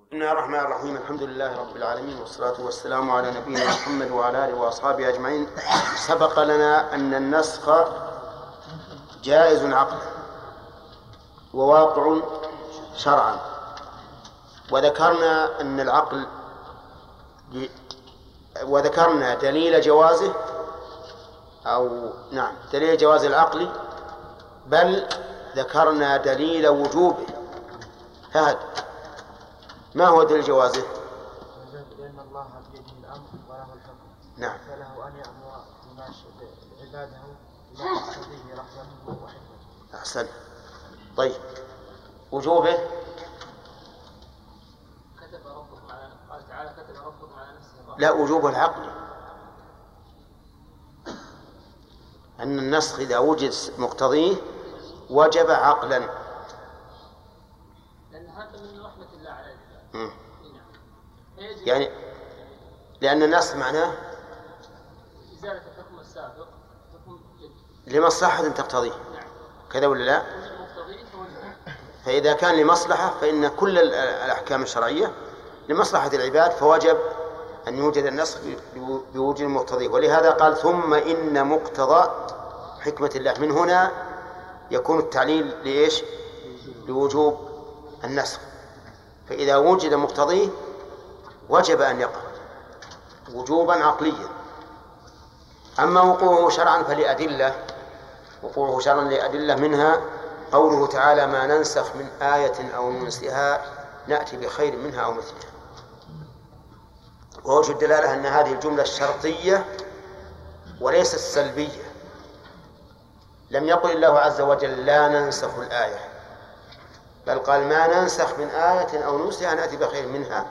بسم الله الرحمن الرحيم. الحمد لله رب العالمين، والصلاة والسلام على نبينا محمد وعلى آله وأصحابه أجمعين. سبق لنا أن النسخ جائز عقلا وواقع شرعا، وذكرنا أن العقل وذكرنا دليل جوازه دليل جواز العقل، بل ذكرنا دليل وجوبه. فهد، ما هو دليل جوازه؟ لأن الله بيده الأمر وله الحكم. نعم. فله أن يأمر عباده إلى مقصده رحمته وحكمته. أحسن. طيب، وجوبه؟ قال تعالى: كتب ربكم على نفسه. لا، وجوب العقل، أن النسخ إذا وجد مقتضيه وجب عقلا. لأن هذا من رحمة الله على العباد. يعني لأن النسخ معناه إزالة الحكم السابق، حكم جديد لمصلحة تقتضيه. نعم. كذا ولا لا؟ فإذا كان لمصلحة فإن كل الأحكام الشرعية لمصلحة العباد، فوجب أن يوجد النسخ بوجود المقتضي. ولهذا قال: ثم إن مقتضى حكمة الله. من هنا يكون التعليل لإيش؟ لوجوب النسخ. فإذا وجد مقتضيه وجب أن يقع وجوبا عقليا. أما وقوعه شرعا فلأدلة، وقوعه شرعا لأدلة، منها قوله تعالى: ما ننسخ من آية أو ننسها نأتي بخير منها أو مثلها. ووجه الدلالة أن هذه الجملة الشرطية وليست السلبية. لم يقل الله عز وجل: لا ننسخ الآية، بل قال: ما ننسخ من آية أو ننسها نأتي بخير منها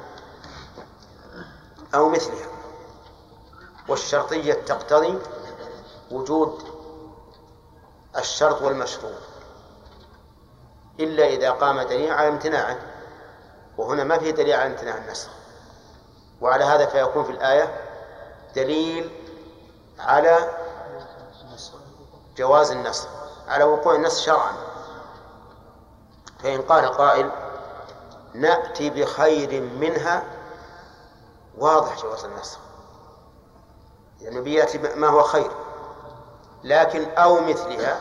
أو مثلها. والشرطية تقتضي وجود الشرط والمشروط، إلا إذا قام دليل على امتناعه، وهنا ما فيه دليل على امتناع النسخ. وعلى هذا فيكون في الآية دليل على جواز النسخ، على وقوع النسخ شرعا. فإن قال قائل: نأتي بخير منها، واضح جواز النسخ، يعني بيأتي ما هو خير. لكن أو مثلها،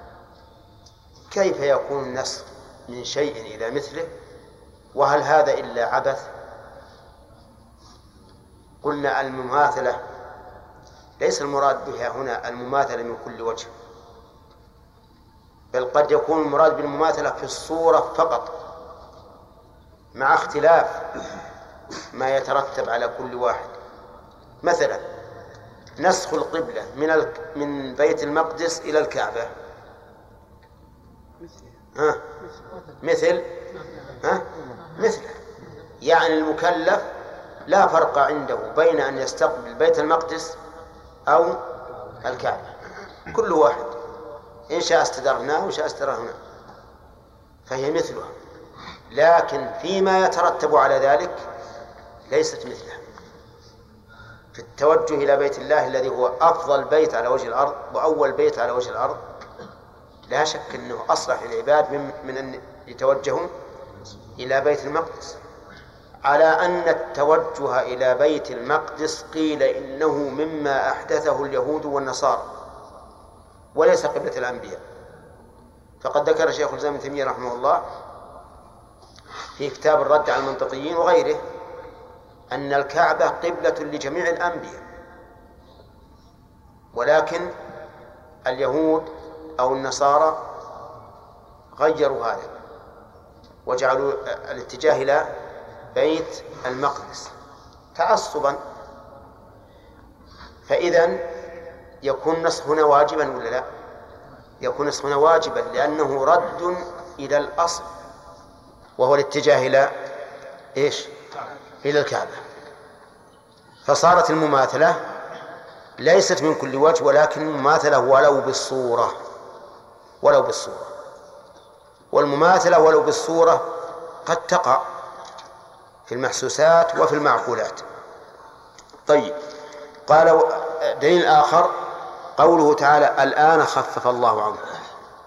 كيف يكون النسخ من شيء إلى مثله؟ وهل هذا إلا عبث؟ قلنا المماثلة ليس المراد بها هنا المماثلة من كل وجه، بل قد يكون المراد بالمماثلة في الصورة فقط، مع اختلاف ما يترتب على كل واحد. مثلا نسخ القبلة من بيت المقدس إلى الكعبة، مثل يعني المكلف لا فرق عنده بين أن يستقبل بيت المقدس أو الكعبة، كل واحد إن شاء استدار هنا وإن شاء استدار هنا، فهي مثلها. لكن فيما يترتب على ذلك ليست مثلها. في التوجه إلى بيت الله الذي هو أفضل بيت على وجه الأرض وأول بيت على وجه الأرض، لا شك أنه أصلح للعباد من أن يتوجهوا إلى بيت المقدس، على أن التوجه إلى بيت المقدس قيل إنه مما أحدثه اليهود والنصارى وليس قبلة الأنبياء. فقد ذكر شيخ الإسلام ابن تيمية رحمه الله في كتاب الرد على المنطقيين وغيره أن الكعبة قبلة لجميع الأنبياء، ولكن اليهود أو النصارى غيروا هذا وجعلوا الاتجاه إلى بيت المقدس تعصبا. فإذن يكون نسخ هنا واجبا ولا لا؟ يكون نسخ هنا واجبا، لأنه رد إلى الأصل وهو الاتجاه إلى إيش؟ إلى الكعبة. فصارت المماثلة ليست من كل وجه، ولكن المماثلة ولو بالصورة، والمماثلة ولو بالصورة قد تقع في المحسوسات وفي المعقولات. طيب، قال دليل آخر قوله تعالى: الآن خفف الله عنكم،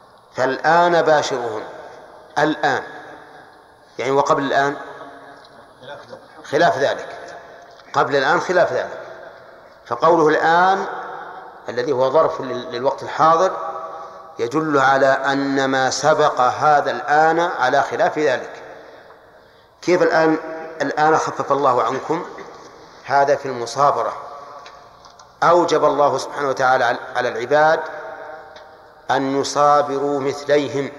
فالآن باشرهن. الآن يعني وقبل الآن خلاف ذلك، قبل الآن خلاف ذلك. فقوله الآن الذي هو ظرف للوقت الحاضر يدل على أن ما سبق هذا الآن على خلاف ذلك. كيف الآن خفف الله عنكم؟ هذا في المصابرة. أوجب الله سبحانه وتعالى على العباد أن يصابروا مثليهم،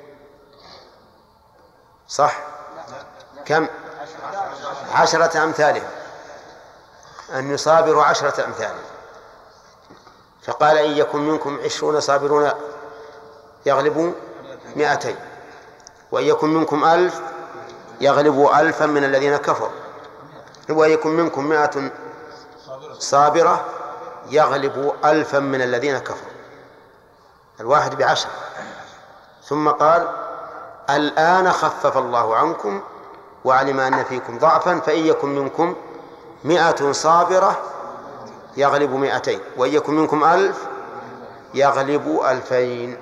صح؟ كم؟ 10 أمثالهم، أن يصابروا 10 أمثالهم. فقال إن يكن منكم 20 صابرون يغلبوا 200، وإن يكن منكم 1000 يغلبوا 1000 من الذين كفروا، وإن يكن منكم 100 صابرة يغلبوا 1000 من الذين كفروا، الواحد ب10. ثم قال الآن خفف الله عنكم وعلم أن فيكم ضعفا فإن يكن منكم 100 صابرة يغلب 200، وإن يكن منكم 1000 يغلب 2000.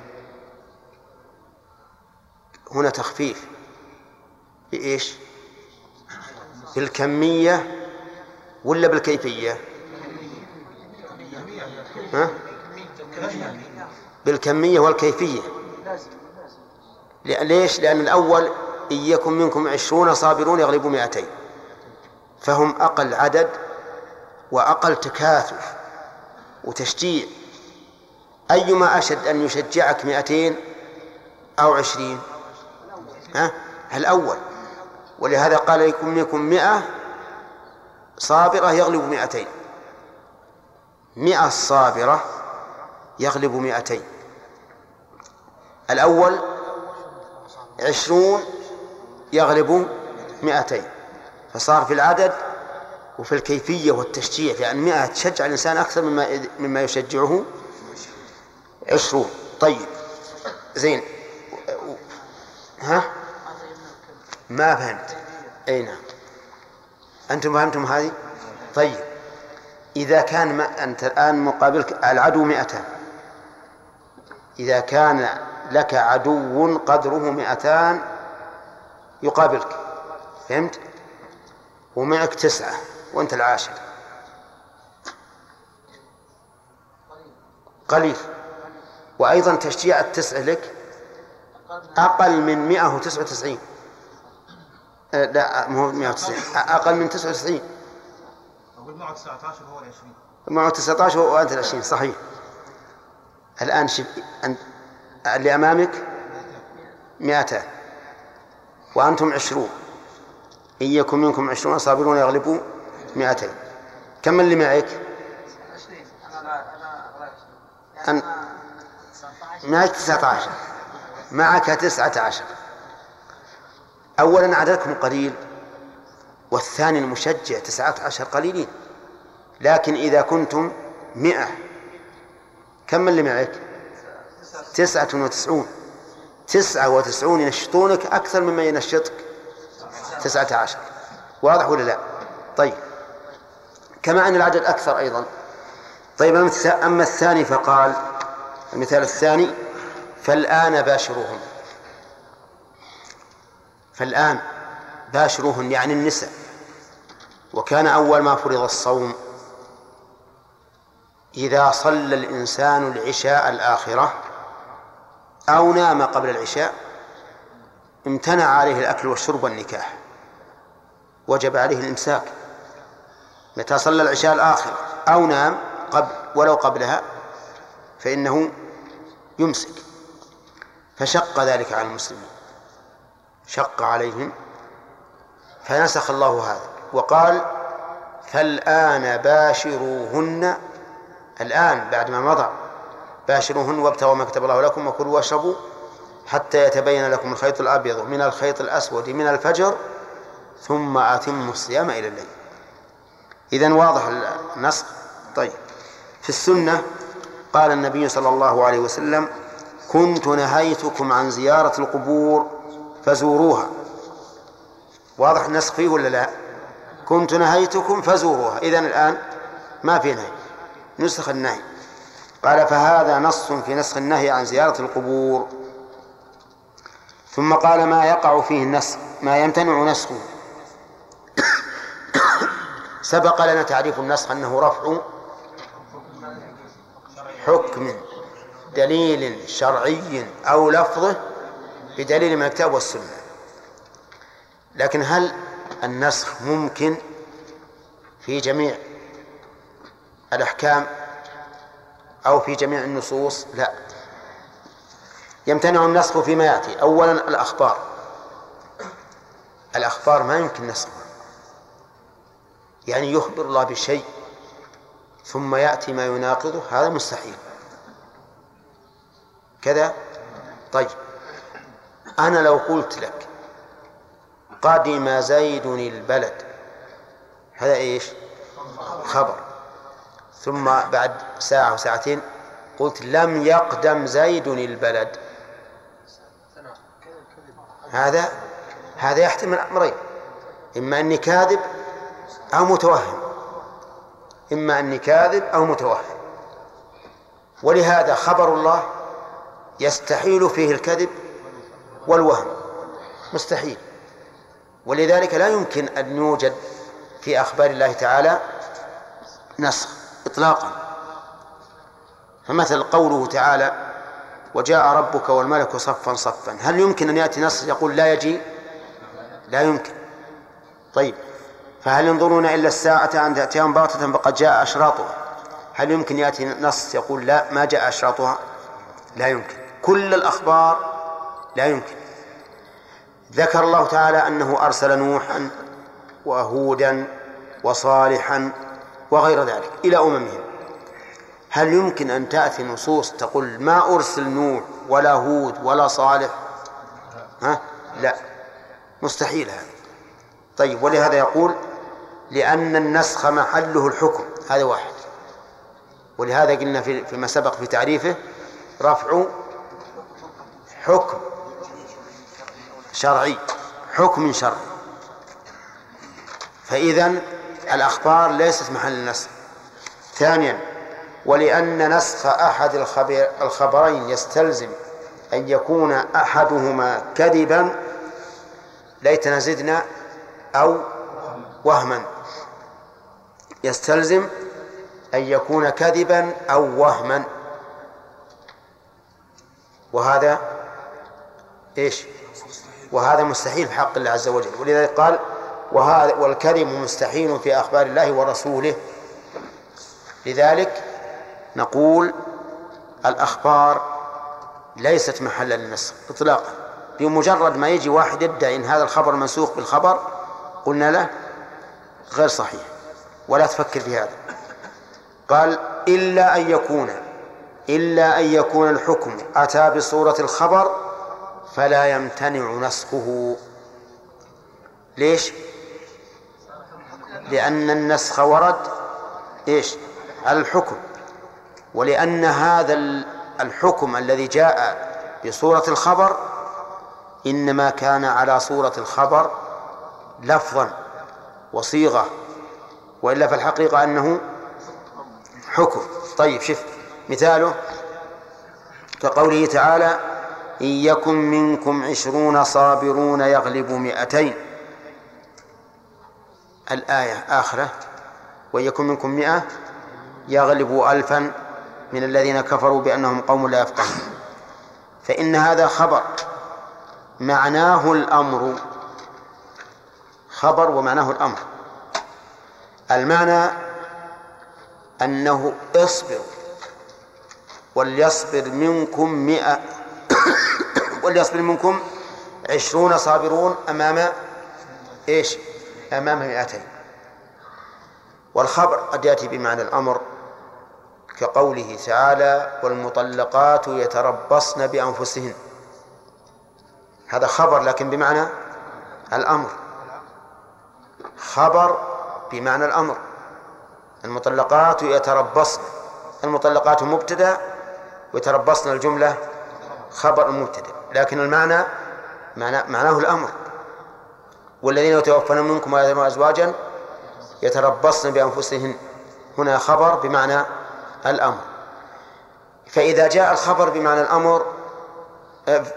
هنا تخفيف بإيش؟ بالكمية ولا بالكيفية؟ ها؟ بالكمية والكيفية. ليش؟ لأن الأول إن يكن منكم 20 صابرون يغلبوا 200، فهم أقل عدد وأقل تكاثف وتشجيع. أيما أشد أن يشجعك 200 أو 20؟ الأول. ولهذا قال يكن منكم 100 صابرة يغلب 200، 100 صابرة يغلب 200. الأول 20 يغلب 200، فصار في العدد وفي الكيفية والتشجيع، لأن 100 تشجع الإنسان أكثر مما يشجعه 20. طيب زين، ها؟ ما فهمت. أي نعم، أنتم فهمتم هذه؟ طيب إذا كان أنت الآن مقابلك العدو 200، إذا كان لك عدو قدره 200 يقابلك، فهمت؟ ومعك 9 وأنت العاشر، قليل. وأيضا تشجيع 9 لك أقل من 199، لا مو 190، أقل من 99. أقول معه 19 وهو 20. معه 19 وأنت 20، صحيح. الآن شوف اللي أمامك 200 وأنتم 20، إن يكن منكم 20 صابرون يغلبوا 200. كم اللي معك؟ 20. معك 19، معك 19. أولا عددكم قليل، والثاني المشجع 19 قليلين. لكن إذا كنتم 100 كم اللي معك؟ 99. 99 ينشطونك أكثر مما ينشطك 19. واضح ولا لا؟ طيب كما أن العدد أكثر أيضا. طيب أما الثاني فقال المثال الثاني فالآن باشروهن. فالآن باشروهن يعني النساء. وكان أول ما فرض الصوم إذا صلى الإنسان العشاء الآخرة أو نام قبل العشاء امتنع عليه الأكل والشرب والنكاح، وجب عليه الإمساك. متى صلى العشاء الآخرة أو نام ولو قبلها فإنه يمسك. فشق ذلك على المسلمين، شق عليهم، فنسخ الله هذا وقال فالآن باشروهن. الآن بعد ما مضى باشروهن وابتغوا ما كتب الله لكم وكلوا واشربوا حتى يتبين لكم الخيط الأبيض من الخيط الأسود من الفجر ثم أتموا الصيام إلى الليل. إذن واضح النسخ. طيب في السنة قال النبي صلى الله عليه وسلم كنت نهيتكم عن زيارة القبور فزوروها. واضح النسخ فيه ولا لا؟ كنت نهيتكم فزوروها. إذن الآن ما في نهي، نسخ النهي. قال فهذا نص في نسخ النهي عن زيارة القبور. ثم قال ما يقع فيه النسخ، ما يمتنع نسخه. سبق لنا تعريف النسخ أنه رفع حكم دليل شرعي أو لفظه بدليل من الكتاب والسنة. لكن هل النسخ ممكن في جميع الأحكام أو في جميع النصوص؟ لا، يمتنع النسخ فيما يأتي. أولا الأخبار ما يمكن نسخها، يعني يخبر الله بشيء ثم يأتي ما يناقضه، هذا مستحيل كذا. طيب أنا لو قلت لك قدم زيد البلد، هذا إيش؟ خبر. ثم بعد ساعة وساعتين قلت لم يقدم زيد البلد، هذا يحتمل أمرين: إما أني كاذب أو متوهم، ولهذا خبر الله يستحيل فيه الكذب والوهم، مستحيل. ولذلك لا يمكن أن يوجد في أخبار الله تعالى نسخ إطلاقا. فمثل قوله تعالى وجاء ربك والملك صفا صفا، هل يمكن أن يأتي نص يقول لا يجيء؟ لا يمكن. طيب فهل ينظرون إلا الساعة أن تأتيهم بغتة فقد جاء أشراطها؟ هل يمكن يأتي نص يقول لا ما جاء أشراطها؟ لا يمكن. كل الأخبار لا يمكن. ذكر الله تعالى أنه أرسل نوحا وهودا وصالحا وغير ذلك إلى أممهم. هل يمكن أن تأتي نصوص تقول ما أرسل نوح ولا هود ولا صالح؟ لا، مستحيل هذا. طيب ولهذا يقول لأن النسخ محله الحكم، هذا واحد. ولهذا قلنا فيما سبق في تعريفه رفع حكم شرعي، حكم شرعي. فإذن الأخبار ليست محل النسخ. ثانيا ولأن نسخ أحد الخبرين يستلزم أن يكون أحدهما كذبا، ليتنا زدنا، أو وهما، يستلزم أن يكون كذبا أو وهما، وهذا إيش؟ وهذا مستحيل في حق الله عز وجل. ولذلك قال والكذب مستحيل في أخبار الله ورسوله. لذلك نقول الأخبار ليست محلا للنسخ إطلاقا. بمجرد ما يجي واحد يدعي إن هذا الخبر منسوخ بالخبر قلنا له غير صحيح ولا تفكر في هذا. قال إلا أن يكون الحكم أتى بصورة الخبر فلا يمتنع نسخه. ليش؟ لأن النسخ ورد إيش؟ على الحكم، ولأن هذا الحكم الذي جاء بصورة الخبر إنما كان على صورة الخبر لفظا وصيغة، وإلا في الحقيقة أنه حكم. طيب شوف مثاله كقوله تعالى إن يكن منكم 20 صابرون يغلبوا 200. الآية آخرة وإن يكن منكم 100 يغلبوا 1000 من الذين كفروا بأنهم قوم لا يفقهون. فإن هذا خبر معناه الأمر، خبر ومعناه الأمر. المعنى أنه اصبر وليصبر منكم 100 وليصبر منكم 20 صابرون أمام إيش؟ أمام 200. والخبر قد يأتي بمعنى الأمر كقوله تعالى والمطلقات يتربصن بأنفسهن، هذا خبر لكن بمعنى الأمر، خبر بمعنى الأمر. المطلقات يتربصن، المطلقات مبتدأ ويتربصن الجملة خبر مبتدأ، لكن المعنى معناه الأمر. والذين يتوفون منكم ويذرون أزواجا يتربصن بأنفسهن، هنا خبر بمعنى الأمر. فإذا جاء الخبر بمعنى الأمر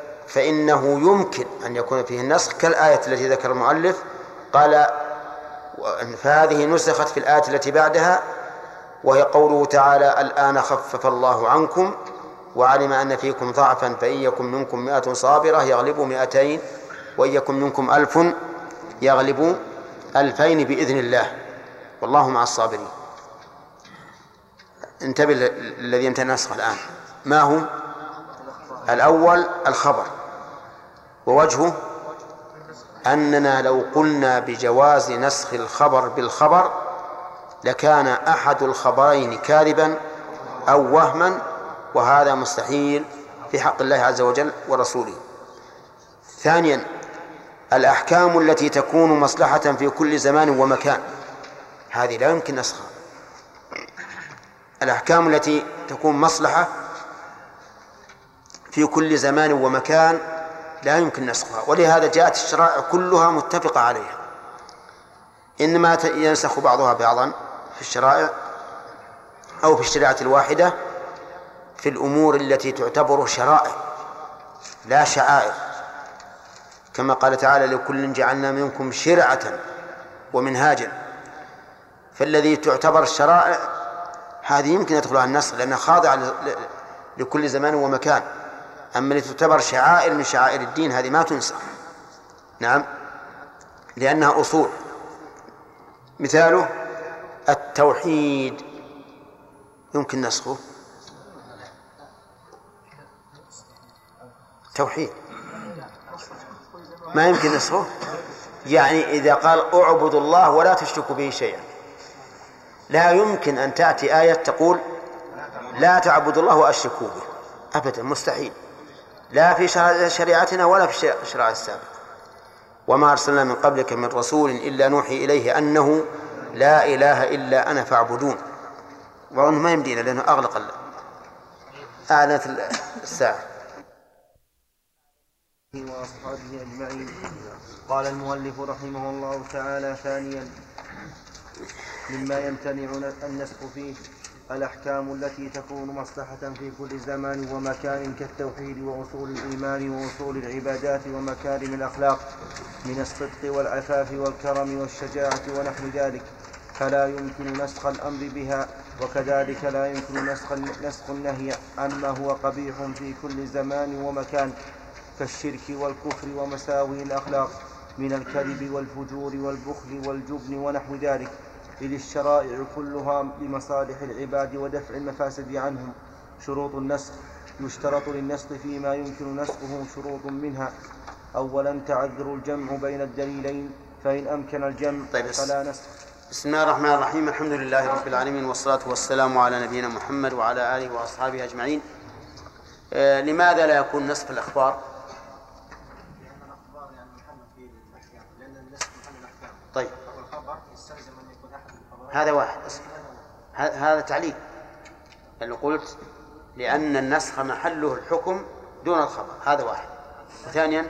فإنه يمكن أن يكون فيه النسخ، كالآية التي ذكر المؤلف قال فهذه نسخت في الآية التي بعدها، وهي قوله تعالى: الآن خفف الله عنكم وعلم أن فيكم ضعفا فإن يكن منكم 100 صابرة يغلبوا 200 وإن يكن منكم 1000 يغلبوا 2000 بإذن الله والله مع الصابرين. انتبه الذي ينتهي النسخ الآن. ما هو؟ الأول الخبر، ووجهه أننا لو قلنا بجواز نسخ الخبر بالخبر لكان أحد الخبرين كاذبا أو وهما، وهذا مستحيل في حق الله عز وجل ورسوله. ثانيا الأحكام التي تكون مصلحة في كل زمان ومكان، هذه لا يمكن نسخها. الأحكام التي تكون مصلحة في كل زمان ومكان لا يمكن نسخها، ولهذا جاءت الشرائع كلها متفقة عليها، إنما ينسخ بعضها بعضا في الشرائع أو في الشريعة الواحدة في الأمور التي تعتبر شرائع لا شعائر، كما قال تعالى: لكل جعلنا منكم شرعة ومنهاجا. فالذي تعتبر الشرائع هذه يمكن يدخلها النسخ لأنها خاضعة لكل زمان ومكان، أما التي تعتبر شعائر من شعائر الدين هذه ما تنسخ. نعم، لأنها أصول. مثاله التوحيد يمكن نسخه. توحيد ما يمكن نسخه، يعني إذا قال اعبدوا الله ولا تشركوا به شيئا، لا يمكن أن تأتي آية تقول لا تعبدوا الله وأشركوا به، أبدا، مستحيل، لا في شريعتنا ولا في الشريعة السابقة. وما أرسلنا من قبلك من رسول إلا نوحي إليه أنه لا إله إلا أنا فاعبدون. وأنه ما يمدينا لأنه أغلق أعلنت الساعة. وأصحابه أجمعين. قال المؤلف رحمه الله تعالى: ثانيا مما يمتنع النسخ فيه الأحكام التي تكون مصلحة في كل زمان ومكان كالتوحيد وأصول الإيمان وأصول العبادات ومكارم الأخلاق من الصدق والعفاف والكرم والشجاعة ونحو ذلك، فلا يمكن نسخ الأمر بها، وكذلك لا يمكن نسخ النهي عما هو قبيح في كل زمان ومكان كالشرك والكفر ومساوئ الأخلاق من الكذب والفجور والبخل والجبن ونحو ذلك، إذ الشرائع كلها لمصالح العباد ودفع المفاسد عنهم. شروط النسخ: يشترط للنسخ فيما يمكن نسخه شروط منها: أولا تعذر الجمع بين الدليلين، فإن أمكن الجمع فلا نسخ. بسم الله الرحمن الرحيم. الحمد لله رب العالمين، والصلاة والسلام على نبينا محمد وعلى آله وأصحابه أجمعين. لماذا لا يكون نسخ الأخبار؟ طيب، هذا واحد، هذا تعليل، اللي قلت لأن النسخ محله الحكم دون الخبر، هذا واحد. وثانيا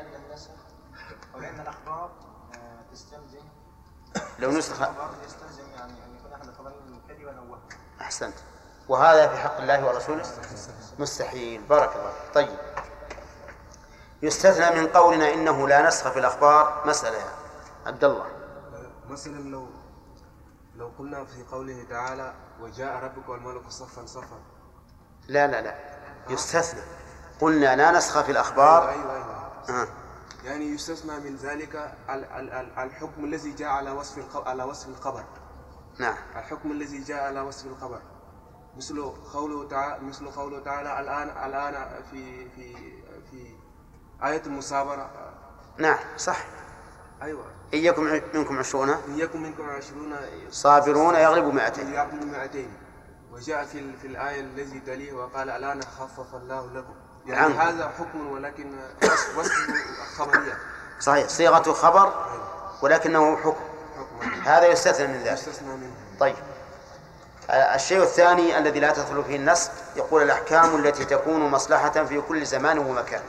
لأن الأخبار تستلزم لو نسخ يستلزم يعني أن يكون أحد الخبرين كذبا أو وهما. أحسنت، وهذا في حق الله ورسوله مستحيل. بارك الله. طيب، يستثنى من قولنا إنه لا نسخ في الأخبار مسألة يا عبد الله. مثلا لو قلنا في قوله تعالى: وجاء ربك والملك صفا صفا. لا يستثنى. قلنا لا نسخ في الأخبار. أيوة. يعني يستثنى من ذلك الحكم الذي جاء على وصف الخبر. نعم، الحكم الذي جاء على وصف الخبر، مثل قوله تعالى الآن في آية المصابرة. نعم صح. أيوة. إن يكن منكم 20 صابرون يغلبوا 200. وجاء في الآية الذي تليه وقال الآن خفف الله لكم. يعني هذا حكم ولكن وصف خبرية. صحيح، صيغة خبر ولكنه حكم. هذا يستثنى من ذلك. طيب، الشيء الثاني الذي لا تدخل فيه النسخ، يقول الأحكام التي تكون مصلحة في كل زمان ومكان،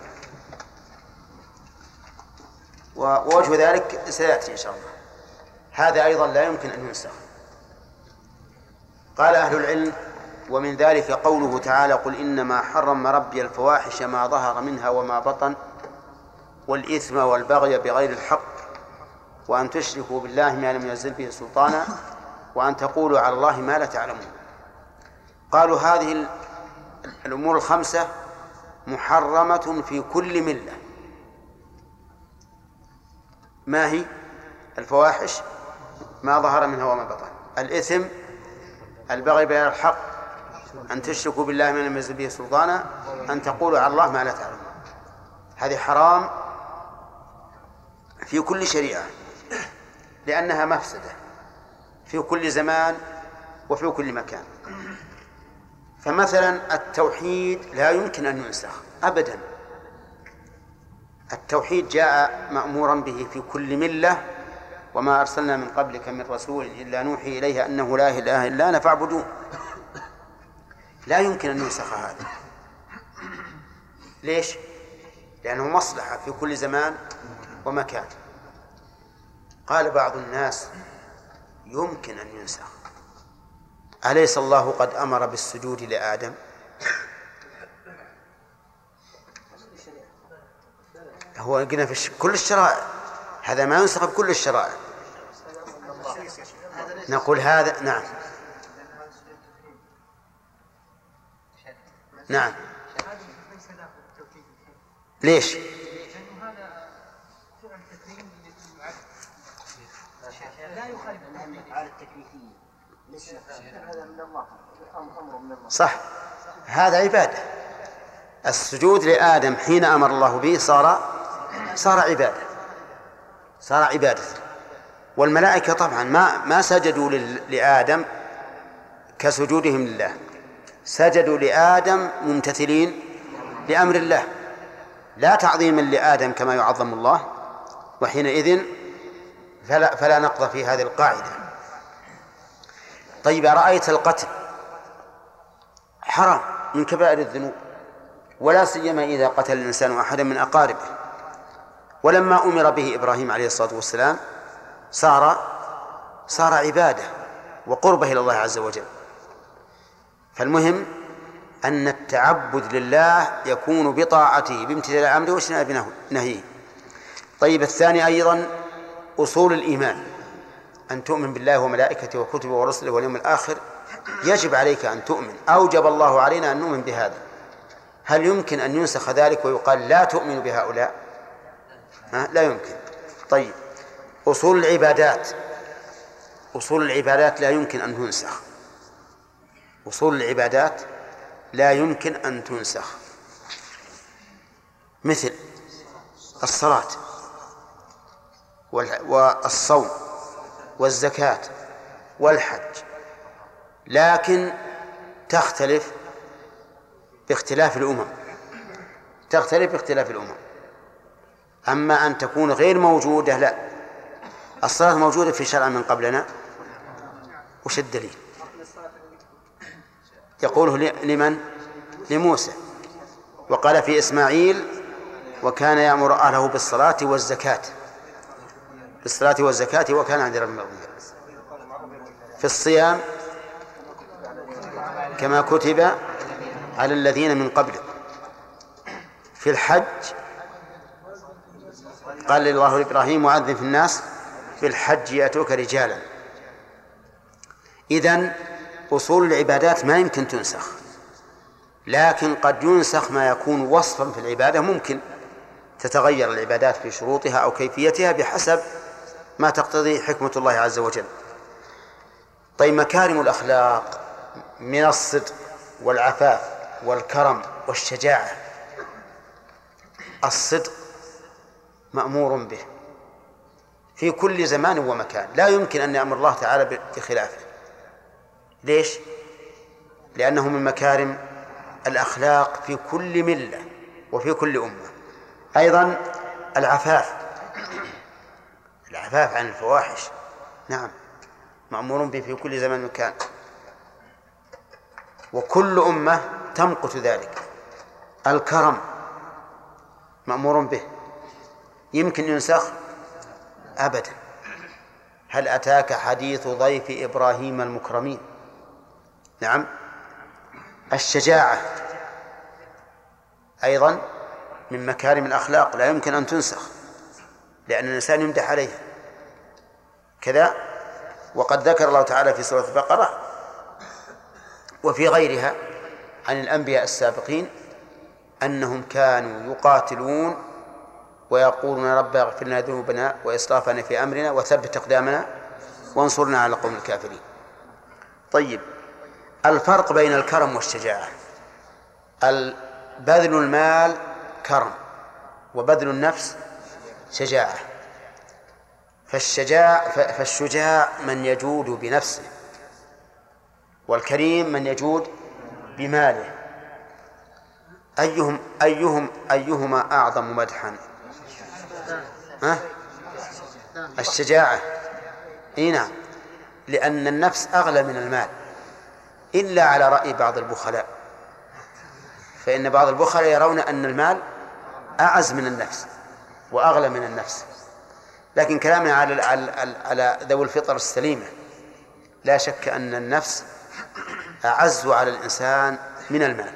ووجه ذلك سيأتي إن شاء الله. هذا أيضا لا يمكن أن ينسخ. قال أهل العلم: ومن ذلك قوله تعالى: قل إنما حرم ربي الفواحش ما ظهر منها وما بطن والإثم والبغي بغير الحق وأن تشركوا بالله ما لم ينزل به سلطانا وأن تقولوا على الله ما لا تعلمون. قالوا هذه الأمور الخمسة محرمة في كل ملة. ما هي؟ الفواحش ما ظهر منها وما بطن، الإثم البغي بغير الحق، أن تشركوا بالله ما لم ينزل به سلطانا، أن تقولوا على الله ما لا تعلمون. هذه حرام في كل شريعة لأنها مفسدة في كل زمان وفي كل مكان. فمثلا التوحيد لا يمكن أن ينسخ أبدا. التوحيد جاء مأمورا به في كل ملة، وما أرسلنا من قبلك من رسول إلا نوحي إليه أنه لا إله إلا أنا فاعبدون. لا يمكن أن ينسخ هذا. ليش؟ لأنه مصلحة في كل زمان ومكان. قال بعض الناس يمكن أن ينسخ. أليس الله قد أمر بالسجود لآدم؟ هو قلنا في كل الشرائع، هذا ما ينسخ بكل الشرائع. نقول هذا نعم نعم. ليش؟ صح، هذا عبادة. السجود لآدم حين أمر الله به صار عبادة. والملائكة طبعا ما سجدوا لآدم كسجودهم لله، سجدوا لآدم ممتثلين لأمر الله، لا تعظيما لآدم كما يعظم الله. وحينئذ فلا نقض في هذه القاعدة. طيب، أرأيت القتل حرام من كبائر الذنوب، ولا سيما إذا قتل الإنسان أحدا من أقاربه. ولما أمر به إبراهيم عليه الصلاة والسلام صار عبادة وقربة إلى الله عز وجل. فالمهم أن التعبد لله يكون بطاعته بامتثال أمره واجتناب نهيه. طيب، الثاني أيضا أصول الإيمان، أن تؤمن بالله وملائكته وكتبه ورسله واليوم الآخر. يجب عليك أن تؤمن، أوجب الله علينا أن نؤمن بهذا. هل يمكن أن ينسخ ذلك ويقال لا تؤمن بهؤلاء؟ لا يمكن. طيب، أصول العبادات لا يمكن أن تنسخ. أصول العبادات لا يمكن أن تنسخ، مثل الصلاة والصوم والزكاة والحج، لكن تختلف باختلاف الأمم. أما أن تكون غير موجودة لا. الصلاة موجودة في شرع من قبلنا، وش الدليل؟ يقوله لمن؟ لموسى، وقال في إسماعيل وكان يأمر أهله بالصلاة والزكاة وكان عند ربه مرضيا. في الصيام كما كتب على الذين من قبله. في الحج قال الله لإبراهيم وأذن في الناس بالحج يأتوك رجالا. إذن أصول العبادات ما يمكن تنسخ، لكن قد ينسخ ما يكون وصفا في العبادة. ممكن تتغير العبادات في شروطها أو كيفيتها بحسب ما تقتضي حكمة الله عز وجل. طيب، مكارم الأخلاق من الصدق والعفاف والكرم والشجاعة. الصدق مأمور به في كل زمان ومكان، لا يمكن أن يأمر الله تعالى بخلافه. ليش؟ لأنه من مكارم الأخلاق في كل ملة وفي كل أمة. أيضا العفاف عن الفواحش، نعم، مأمور به في كل زمان ومكان، وكل أمة تمقت ذلك. الكرم مأمور به، يمكن ينسخ؟ أبدا. هل أتاك حديث ضيف إبراهيم المكرمين؟ نعم. الشجاعة أيضا من مكارم الأخلاق لا يمكن أن تنسخ، لأن الإنسان يمدح عليها. كذا. وقد ذكر الله تعالى في سورة البقرة وفي غيرها عن الأنبياء السابقين أنهم كانوا يقاتلون ويقولون ربنا اغفر لنا ذنوبنا وإسرافنا في أمرنا وثبت أقدامنا وانصرنا على القوم الكافرين. طيب، الفرق بين الكرم والشجاعة. بذل المال كرم، وبذل النفس شجاعة. فالشجاع من يجود بنفسه، والكريم من يجود بماله. أيهما أعظم مدحا؟ الشجاعة. نعم، لأن النفس أغلى من المال، إلا على رأي بعض البخلاء، فإن بعض البخلاء يرون أن المال أعز من النفس وأغلى من النفس. لكن كلامنا على ذوي الفطر السليمة، لا شك أن النفس أعز على الإنسان من المال،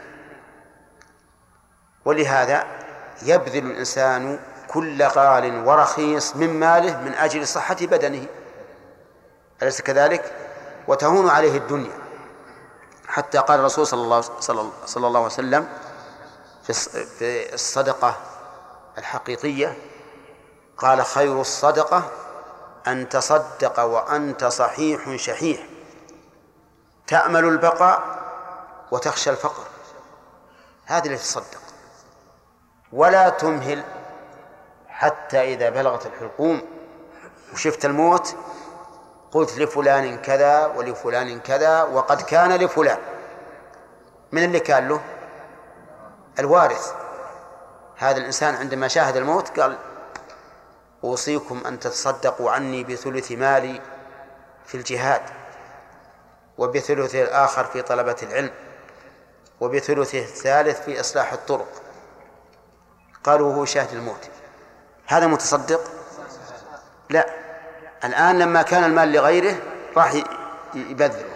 ولهذا يبذل الإنسان كل غال ورخيص من ماله من أجل صحة بدنه، أليس كذلك؟ وتهون عليه الدنيا، حتى قال الرسول صلى الله عليه وسلم في الصدقة الحقيقية، قال: خير الصدقة أن تصدق وأنت صحيح شحيح، تأمل البقاء وتخشى الفقر. هذه اللي تصدق، ولا تمهل حتى إذا بلغت الحلقوم وشفت الموت قلت لفلان كذا ولفلان كذا وقد كان لفلان. من اللي كان له؟ الوارث. هذا الإنسان عندما شاهد الموت قال: أوصيكم أن تتصدقوا عني بثلث مالي في الجهاد، وبثلث الآخر في طلبة العلم، وبثلث الثالث في إصلاح الطرق. قالوا هو شاهد الموت، هذا متصدق؟ لا. الآن لما كان المال لغيره راح يبذله.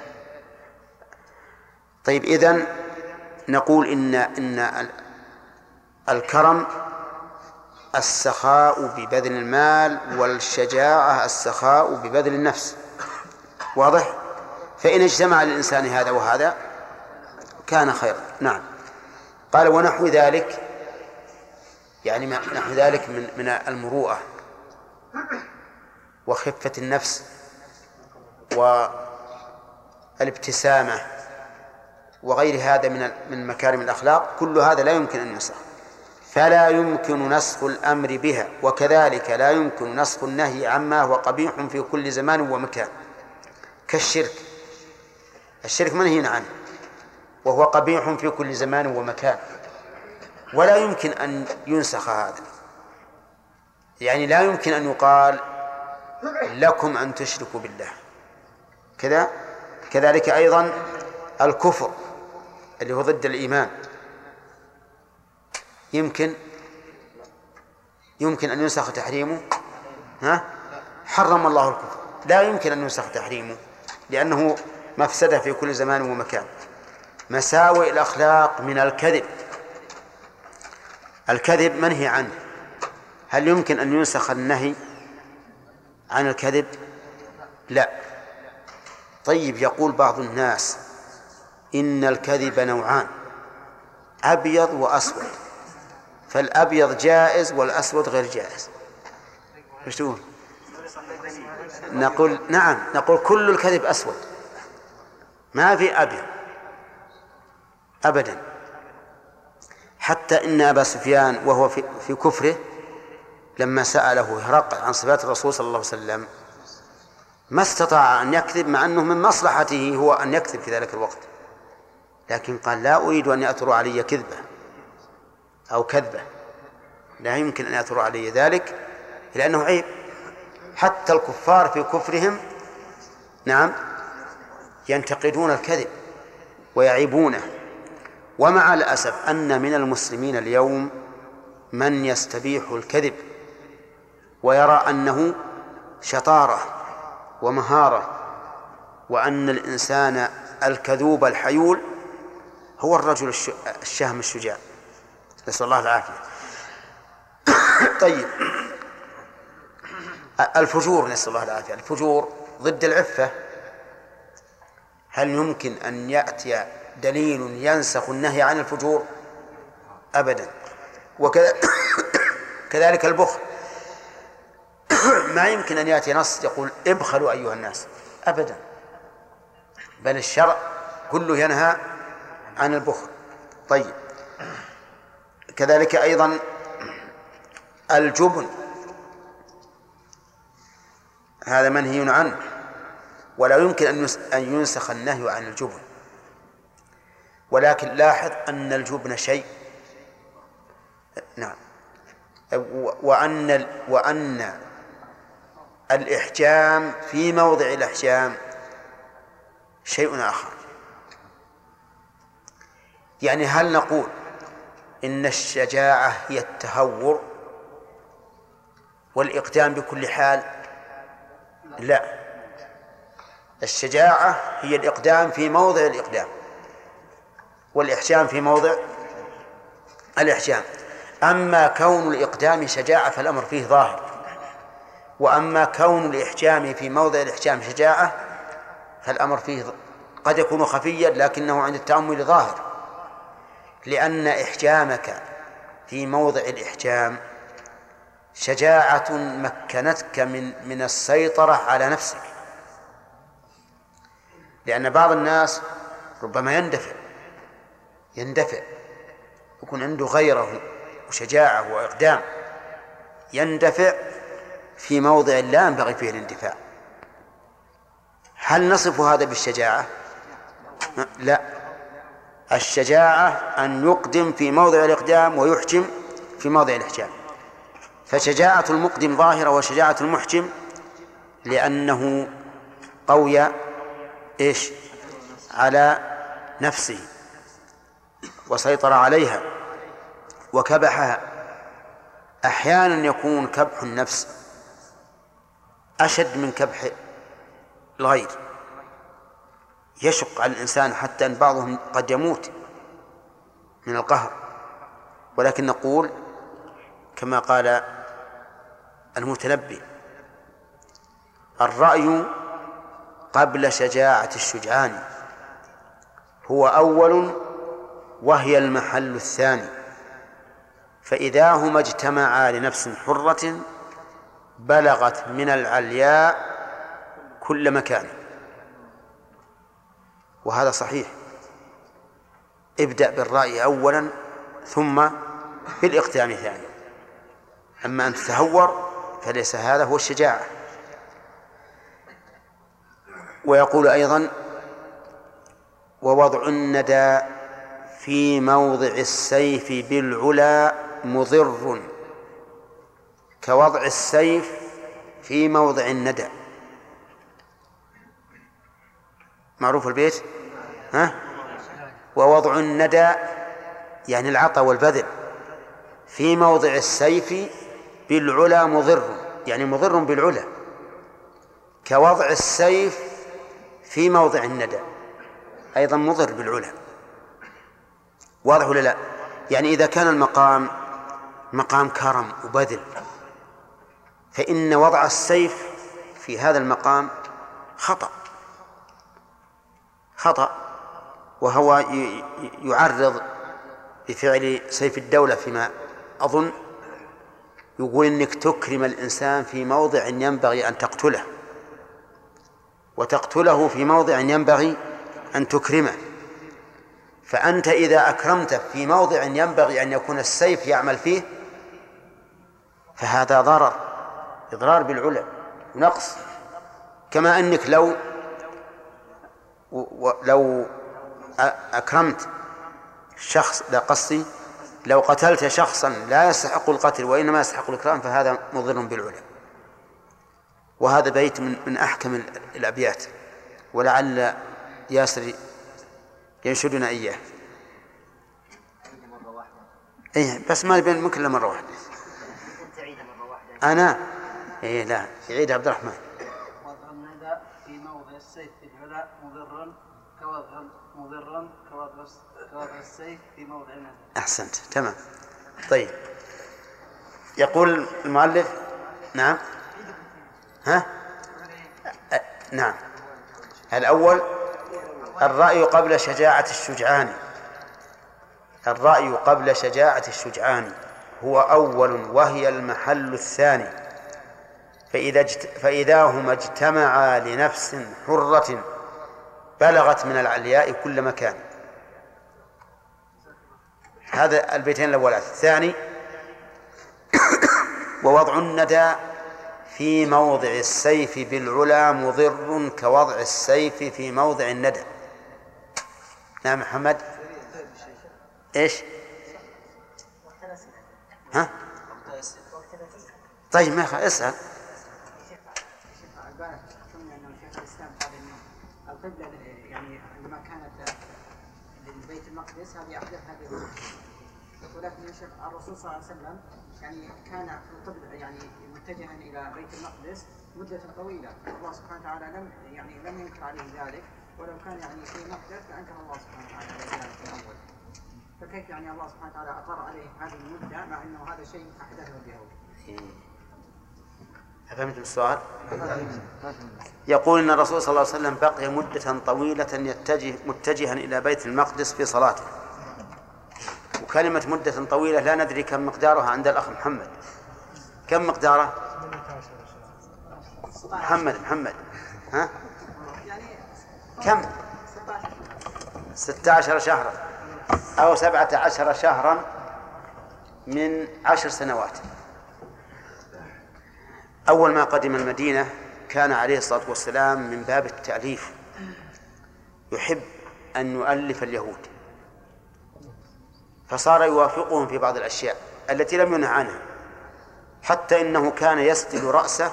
طيب، إذن نقول إن الكرم السخاء ببذل المال، والشجاعة السخاء ببذل النفس. واضح؟ فإن اجتمع للإنسان هذا وهذا كان خيرا. نعم. قال: ونحو ذلك، يعني نحو ذلك من المروءة وخفة النفس والابتسامة وغير هذا من مكارم الأخلاق، كل هذا لا يمكن أن ينسخ، فلا يمكن نسخ الأمر بها، وكذلك لا يمكن نسخ النهي عما هو قبيح في كل زمان ومكان، كالشرك. الشرك منهي عنه وهو قبيح في كل زمان ومكان، ولا يمكن أن ينسخ هذا. يعني لا يمكن أن يقال لكم أن تشركوا بالله كذا. كذلك أيضا الكفر اللي هو ضد الإيمان يمكن أن ينسخ تحريمه. حرم الله الكفر، لا يمكن أن ينسخ تحريمه لأنه مفسدة في كل زمان ومكان. مساوئ الأخلاق من الكذب. الكذب منهي عنه، هل يمكن أن ينسخ النهي عن الكذب؟ لا. طيب، يقول بعض الناس إن الكذب نوعان، أبيض وأسود، فالأبيض جائز والأسود غير جائز. ايش تقول؟ نقول نعم، نقول كل الكذب أسود، ما في أبيض أبدا. حتى إن أبا سفيان وهو في كفره لما سأله هرقل عن صفات الرسول صلى الله عليه وسلم ما استطاع أن يكذب، مع أنه من مصلحته هو أن يكذب في ذلك الوقت، لكن قال: لا أريد أن يأثروا علي كذبة أو كذبة، لا يمكن أن يأثروا علي ذلك لأنه عيب. حتى الكفار في كفرهم نعم ينتقدون الكذب ويعيبونه. ومع الأسف أن من المسلمين اليوم من يستبيح الكذب ويرى أنه شطارة ومهارة، وأن الإنسان الكذوب الحيول هو الرجل الشهم الشجاع، نسأل الله العافية. طيب، الفجور، نسأل الله العافية، الفجور ضد العفة. هل يمكن أن يأتي دليل ينسخ النهي عن الفجور؟ أبدا. وكذلك البخل، ما يمكن أن يأتي نص يقول ابخلوا أيها الناس، أبدا، بل الشرع كله ينهى عن البخل. طيب، كذلك أيضا الجبن، هذا منهي عنه، ولا يمكن أن ينسخ النهي عن الجبن. ولكن لاحظ أن الجبن شيء، نعم، وأن الإحجام في موضع الإحجام شيء آخر. يعني هل نقول إن الشجاعة هي التهور والإقدام بكل حال؟ لا، الشجاعة هي الإقدام في موضع الإقدام، والإحجام في موضع الإحجام. أما كون الإقدام شجاعة فالأمر فيه ظاهر، وأما كون الإحجام في موضع الإحجام شجاعة فالأمر فيه قد يكون خفيا لكنه عند التأمل ظاهر، لأن إحجامك في موضع الإحجام شجاعة مكنتك من السيطرة على نفسك. لأن بعض الناس ربما يندفع يكون عنده غيره وشجاعة وإقدام، يندفع في موضع لا ينبغي فيه الاندفاع. هل نصف هذا بالشجاعة؟ لا، الشجاعة أن يقدم في موضع الإقدام ويحجم في موضع الإحجام. فشجاعة المقدم ظاهرة وشجاعة المحجم لأنه قوي على نفسه وسيطر عليها وكبحها. أحيانا يكون كبح النفس أشد من كبح الغير، يشق على الإنسان حتى أن بعضهم قد يموت من القهر. ولكن نقول كما قال المتنبي: الرأي قبل شجاعة الشجعان هو أول وهي المحل الثاني، فإذا هما اجتمعا لنفس حرة بلغت من العلياء كل مكان. وهذا صحيح، ابدأ بالرأي أولا ثم بالإقدام ثانيا. أما أن تتهور فليس هذا هو الشجاعة. ويقول أيضا: ووضع الندى في موضع السيف بالعلا مضر كوضع السيف في موضع الندى. معروف البيت؟ ووضع الندى يعني العطاء والبذل في موضع السيف بالعلا مضر، يعني مضر بالعلا، كوضع السيف في موضع الندى أيضا مضر بالعلا. واضح ولا لا؟ يعني إذا كان المقام مقام كرم وبذل فإن وضع السيف في هذا المقام خطأ، وهو يعرض بفعل سيف الدولة فيما أظن، يقول إنك تكرم الإنسان في موضع ينبغي أن تقتله، وتقتله في موضع ينبغي أن تكرمه. فأنت إذا أكرمت في موضع ينبغي أن يكون السيف يعمل فيه فهذا إضرار بالعلا ونقص. كما أنك لو أكرمت شخص، لا قصدي، لو قتلت شخصا لا يستحق القتل وإنما يستحق الإكرام فهذا مضر بالعلا. وهذا بيت من أحكم الأبيات، ولعل ياسر ينشدنا إياه. بس ما بين ممكن إلا مرة واحدة. أنا لا يعيد عبد الرحمن. وضع الندى في موضع السيف في العلا مضرا كوضع السيف في موضع الندى. أحسنت، تمام. طيب، يقول المؤلف: نعم، ها؟ نعم. الأول الرأي قبل شجاعة الشجعان، الرأي قبل شجاعة الشجعان هو أول وهي المحل الثاني، فإذا هما اجتمعا لنفس حرة بلغت من العلياء كل مكان. هذا البيتين الأولات. الثاني ووضع الندى في موضع السيف بالعلا مضر كوضع السيف في موضع الندى. نعم محمد. ايش؟ ها؟ طيب ما اسأل. القبلة يعني عندما كانت لبيت المقدس هذه أحدث هذه، ولكن يا شيخ الرسول صلى الله عليه وسلم يعني كان في القبلة يعني متجها إلى بيت المقدس مدة طويلة، الله سبحانه وتعالى لم ينكر عليه ذلك، ولو كان يعني في محدث لأنكر الله سبحانه وتعالى على ذلك في الأول. فكيف يعني الله سبحانه وتعالى أقر عليه هذه المدة مع أنه هذا شيء أحدثه اليهود؟ فهمتم السؤال؟ يقول إن الرسول صلى الله عليه وسلم بقي مدة طويلة متجها إلى بيت المقدس في صلاته، وكلمة مدة طويلة لا ندري كم مقدارها عند الأخ محمد. كم مقداره؟ محمد ها؟ كم؟ 16 شهرا أو 17 شهرا من 10 سنوات. أول ما قدم المدينة كان عليه الصلاة والسلام من باب التأليف يحب أن يؤلف اليهود، فصار يوافقهم في بعض الأشياء التي لم ينه عنها، حتى إنه كان يسدل رأسه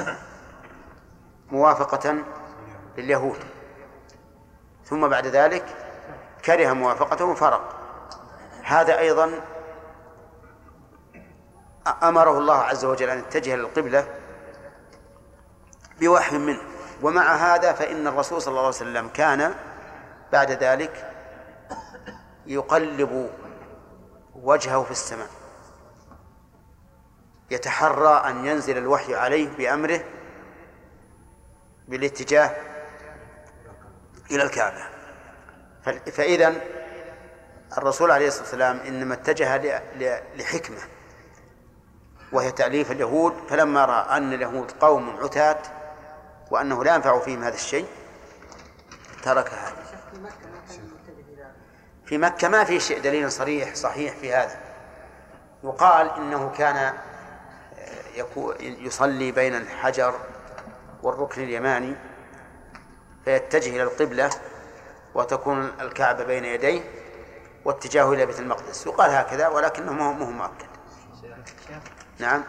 موافقة لليهود، ثم بعد ذلك كره موافقته وفرق. هذا أيضا أمره الله عز وجل أن يتجه للقبلة بوحي منه. ومع هذا فإن الرسول صلى الله عليه وسلم كان بعد ذلك يقلب وجهه في السماء، يتحرى أن ينزل الوحي عليه بأمره بالاتجاه إلى الكعبة. فإذن الرسول عليه الصلاة والسلام إنما اتجه لحكمة وهي تأليف اليهود، فلما رأى أن اليهود قوم عتاة وأنه لا ينفع فيهم هذا الشيء ترك هذا. في مكة ما في شيء دليل صحيح في هذا. يقال إنه كان يصلي بين الحجر والركن اليماني فيتجه إلى القبلة وتكون الكعبة بين يديه واتجاهه إلى بيت المقدس. يقال هكذا ولكنه ما هو مؤكد. نعم.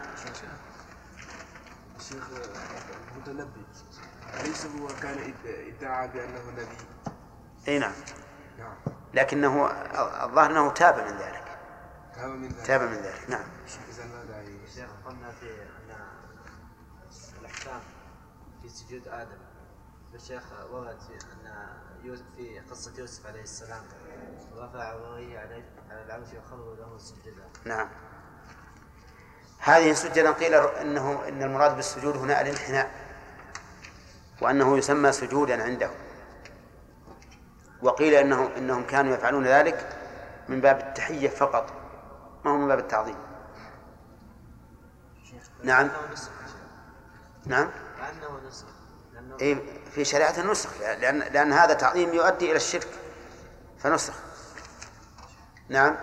الشيخ المتنبي أليس هو كان ادعى بأنه نبي؟ أي نعم. لكنه الظاهر أنه تاب من ذلك. نعم. إذا ماذا يعني؟ الشيخ قلنا في أن الأحكام في سجود آدم، الشيخ ورد في قصة يوسف عليه السلام رفع وجهه على العرش وخروا له سجدا. نعم. هذه سجدا قيل إن المراد بالسجود هنا الانحناء، وأنه يسمى سجودا عنده، وقيل إنهم كانوا يفعلون ذلك من باب التحية فقط، ما هو من باب التعظيم. نعم. نعم. إيه في شريعة النسخ، لأن هذا تعظيم يؤدي إلى الشرك فنسخ. نعم.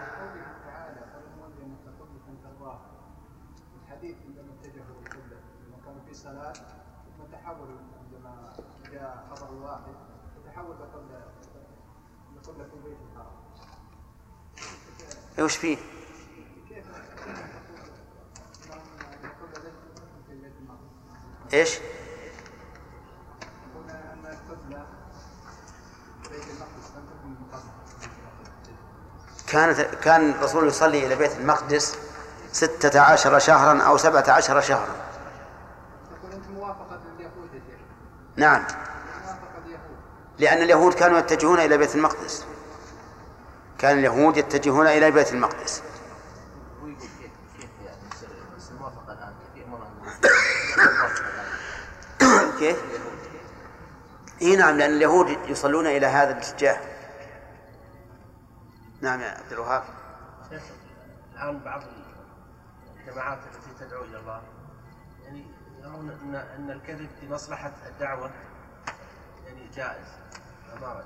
الحديث عندما اتجهوا للقبلة لما كانوا في صلاة ثم تحولوا عندما جاء خبر واحد تحول لقبلة في بيت الحرام. وش فيه؟ ايش؟ كان الرسول يصلي إلى بيت المقدس 16 شهرا أو 17 شهرا. نعم، لأن اليهود كانوا يتجهون إلى بيت المقدس، كان اليهود يتجهون إلى بيت المقدس. كيف؟ إيه نعم، لأن اليهود يصلون إلى هذا الاتجاه. نعم يا عبد الوهاب. شيخ الآن بعض الجماعات التي تدعو إلى الله يعني يرون أن الكذب لمصلحة الدعوة يعني جائز، فما رأيك؟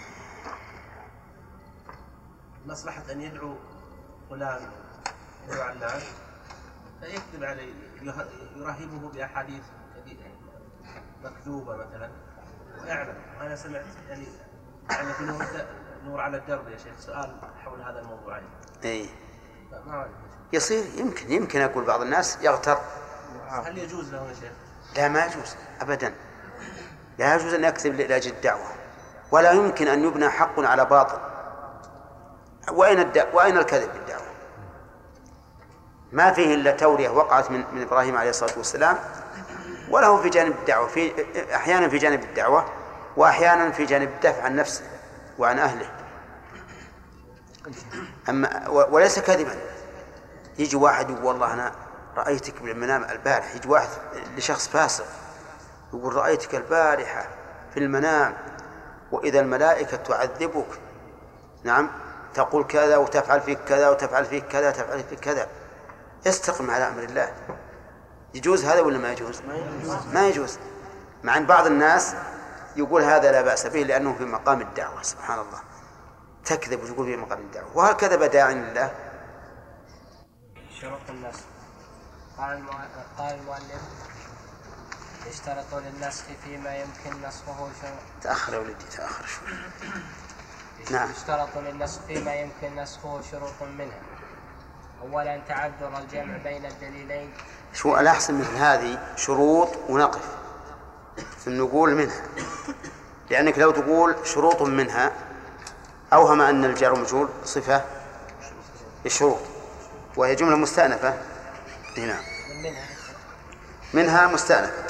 مصلحة أن يدعو فلان يدعو علان فيكذب عليه، يرهبه بأحاديث مكذوبة مثلا ويعلم. وأنا سمعت يعني في نور على الدرب يا شيخ سؤال حول هذا الموضوع. إيه ما رأيك؟ يصير يمكن أقول بعض الناس يغتر. هل يجوز له يا شيخ؟ لا ما يجوز أبدا، لا يجوز أن يكذب لأجل الدعوة، ولا يمكن أن يبنى حق على باطل. وأين الكذب بالدعوة؟ ما فيه إلا تورية وقعت من إبراهيم عليه الصلاة والسلام، وله في جانب الدعوة أحيانا في جانب الدعوة، وأحيانا في جانب الدفع عن نفسه وعن أهله. وليس كذبا. يجي واحد يقول والله أنا رأيتك بالمنام البارحة، يجي واحد لشخص فاسق يقول رأيتك البارحة في المنام وإذا الملائكة تعذبك، نعم، تقول كذا وتفعل فيك كذا وتفعل فيك كذا تفعل فيك كذا. استقم على أمر الله. يجوز هذا ولا ما يجوز؟ ما يجوز. مع أن بعض الناس يقول هذا لا بأس به لأنه في مقام الدعوة. سبحان الله، تكذب وتقول في مقام الدعوة، وهل كذب داعٍ لله؟ شروط النسخ. قال المؤلف يشترط للنسخ فيما يمكن نسخه تأخر يا ولدي تأخر شوي. نعم. يشترط للنسخ فيما يمكن نسخه شروط منها. أولا تعذر الجمع بين الدليلين. شو الأحسن مثل هذه شروط ونقف ثم نقول منها، لأنك لو تقول شروط منها أوهم أن الجار والمجرور صفة الشروط وهي جملة مستأنفة. هنا منها مستأنفة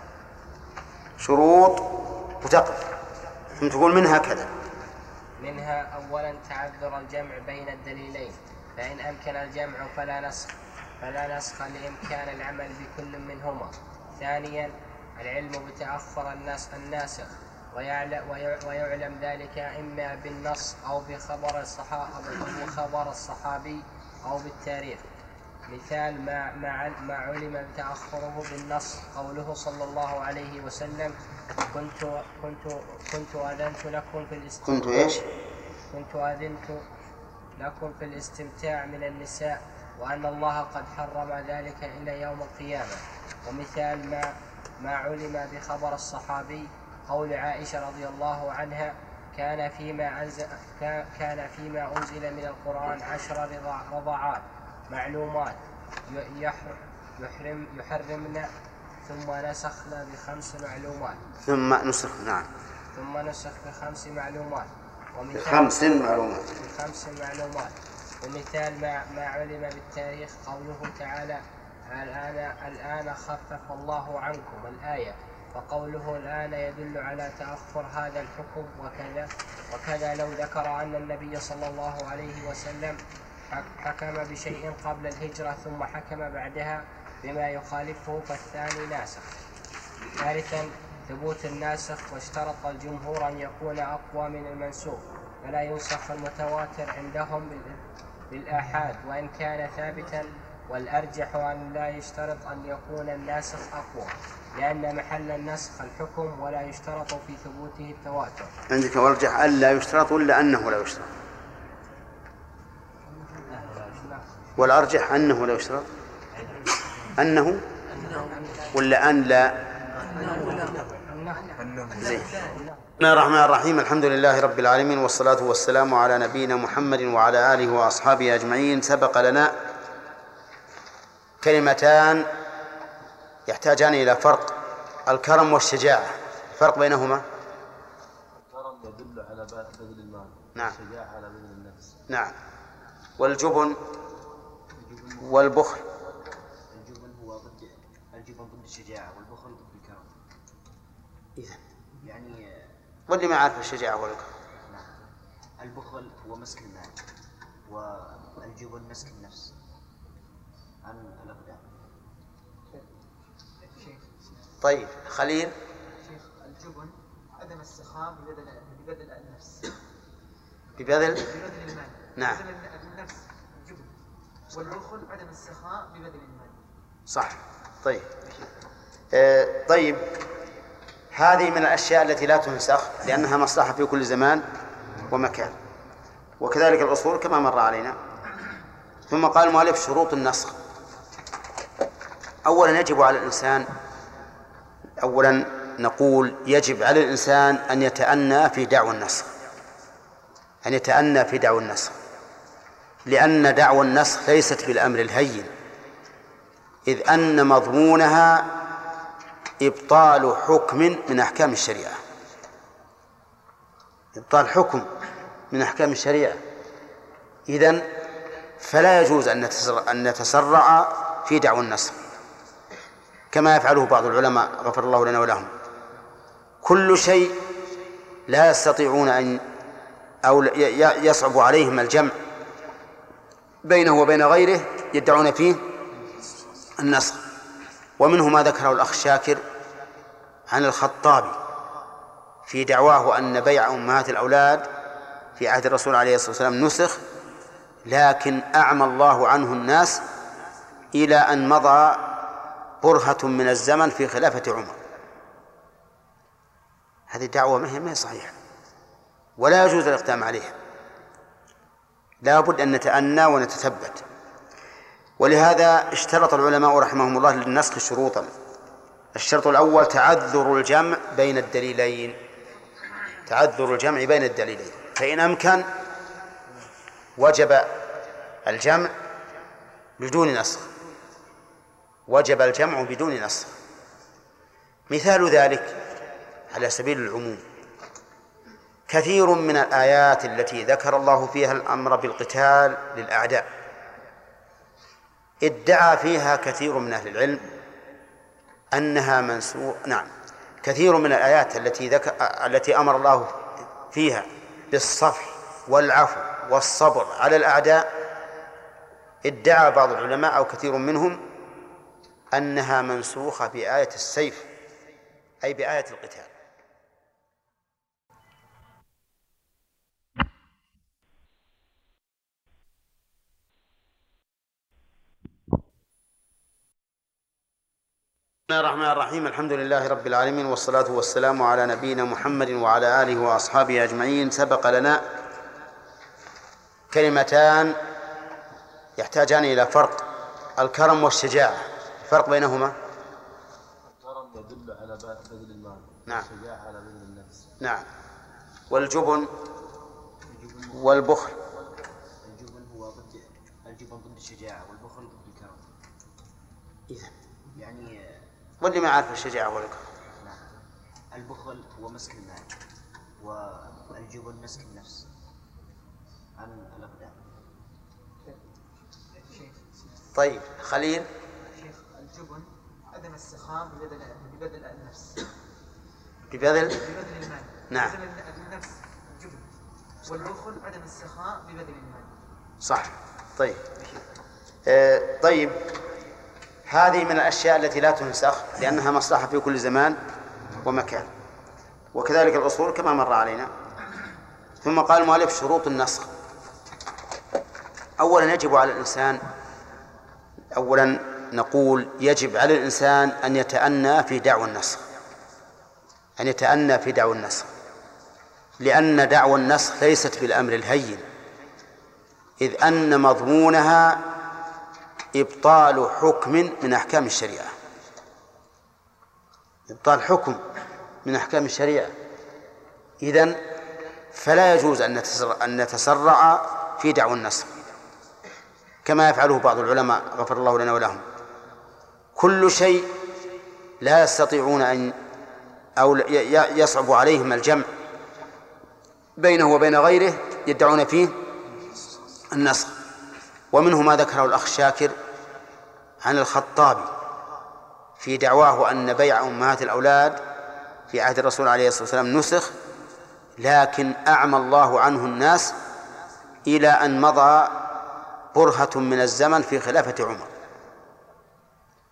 شروط وتقف ثم تقول منها كذا. منها أولا تعذر الجمع بين الدليلين، فإن أمكن الجمع فلا نسخ لإمكان العمل بكل منهما. ثانيا العلم بتأخر الناسخ ويعلم ذلك إما بالنص أو بخبر الصحابي أو بالتاريخ. مثال ما علم بتأخره بالنص قوله صلى الله عليه وسلم كنت أذنت لكم في الاستمتاع من النساء وأن الله قد حرم ذلك إلى يوم القيامة. ومثال ما علم بخبر الصحابي قول عائشة رضي الله عنها كان فيما أنزل من القرآن 10 رضعات معلومات يحرمن ثم نسخنا ب5 معلومات. ثم نسخ نعم. ثم نسخ ب5 معلومات. ب5 معلومات. ومثال ما علم بالتاريخ قوله تعالى الآن خفف الله عنكم الآية، فقوله الآن يدل على تأخر هذا الحكم. وكذا لو ذكر أن النبي صلى الله عليه وسلم حكم بشيء قبل الهجرة ثم حكم بعدها بما يخالفه فالثاني ناسخ. ثالثا ثبوت الناسخ، واشترط الجمهور أن يكون أقوى من المنسوخ، فلا ينسخ المتواتر عندهم بالآحاد وإن كان ثابتا، والأرجح أن لا يشترط أن يكون الناسخ أقوى لأن محل النسخ الحكم ولا يشترط في ثبوته التواتر. عندك والأرجح أن لا يشترط ولا أنه لا يشترط؟ والأرجح أنه لا يشترط، أنه ولا أن لا؟ زين. بسم الله الرحمن الرحيم. الحمد لله رب العالمين، والصلاة والسلام على نبينا محمد وعلى آله وأصحابه أجمعين. سبق لنا كلمتان يحتاجان إلى فرق: الكرم والشجاعة. الفرق بينهما؟ الكرم يدل على بذل المال، نعم. والشجاعة على بذل النفس. نعم. والجبن والبخل. الجبن هو ضد الشجاعة، والبخل ضد الكرم. إذن يعني واللي ما عارف الشجاعة والكرم. نعم. البخل هو مسك المال، والجبن مسك النفس عن الأقدام. طيب خليل. السخاء ببذل النفس. ببذل المال. نعم. ببذل النفس الجبن، والبخل عدم السخاء ببذل المال. صح. طيب. طيب، هذه من الأشياء التي لا تنسخ لأنها مصلحة في كل زمان ومكان، وكذلك الأصول كما مر علينا. ثم قال المؤلف شروط النسخ. أولا نقول يجب على الإنسان أن يتأنى في دعوى النسخ، لأن دعوى النسخ ليست بالأمر الهين، إذ أن مضمونها إبطال حكم من أحكام الشريعة. إبطال حكم من أحكام الشريعة، إذن فلا يجوز أن نتسرع في دعوى النسخ كما يفعله بعض العلماء غفر الله لنا ولهم. كل شيء لا يستطيعون أو يصعب عليهم الجمع بينه وبين غيره يدعون فيه النسخ. ومنه ما ذكره الأخ شاكر عن الخطابي في دعواه أن بيع أمهات الأولاد في عهد الرسول عليه الصلاة والسلام نسخ، لكن أعمى الله عنه الناس إلى أن مضى برهة من الزمن في خلافة عمر. هذه الدعوة ما هي صحيحة ولا يجوز الاقدام عليها، لا بد أن نتأنى ونتثبت. ولهذا اشترط العلماء رحمهم الله للنسخ شروطا. الشرط الأول تعذر الجمع بين الدليلين، فإن أمكن وجب الجمع بدون نسخ. مثال ذلك على سبيل العموم كثير من الآيات التي ذكر الله فيها الأمر بالقتال للأعداء ادعى فيها كثير من أهل العلم أنها منسوخ. نعم، كثير من الآيات التي أمر الله فيها بالصفح والعفو والصبر على الأعداء ادعى بعض العلماء أو كثير منهم أنها منسوخة بآية السيف، أي بآية القتال. بسم الله الرحمن الرحيم. الحمد لله رب العالمين، والصلاة والسلام على نبينا محمد وعلى آله وأصحابه أجمعين. سبق لنا كلمتان يحتاجان إلى فرق: الكرم والشجاعة. الفرق بينهما؟ الكرم يدل على بذل المال، نعم، والشجاعة على بذل النفس. نعم. والجبن والبخل؟ الجبن ضد الشجاعة، والبخل ضد الكرم. يعني واللي ما عارف الشجاعة والكرم. نعم. البخل هو مسك المال، والجبن مسك النفس عن الأقدام. طيب خليل. شيخ، الجبن عدم السخاء ببذل النفس. ببذل المال. نعم. ببذل النفس الجبن، والبخل عدم السخاء ببذل المال. صح. طيب. طيب، هذه من الأشياء التي لا تنسخ لأنها مصلحة في كل زمان ومكان، وكذلك الأصول كما مر علينا. ثم قال المؤلف شروط النسخ. أولا نقول يجب على الإنسان أن يتأنى في دعوى النسخ، لأن دعوى النسخ ليست بالأمر الهين، إذ أن مضمونها إبطال حكم من أحكام الشريعة. إذن فلا يجوز أن نتسرع في دعوى النسخ كما يفعله بعض العلماء غفر الله لنا ولهم. كل شيء لا يستطيعون أو يصعب عليهم الجمع بينه وبين غيره يدعون فيه النسخ. ومنه ما ذكره الأخ شاكر عن الخطابي في دعواه أن بيع أمهات الأولاد في عهد الرسول عليه الصلاة والسلام نسخ، لكن أعمى الله عنه الناس إلى أن مضى برهة من الزمن في خلافة عمر.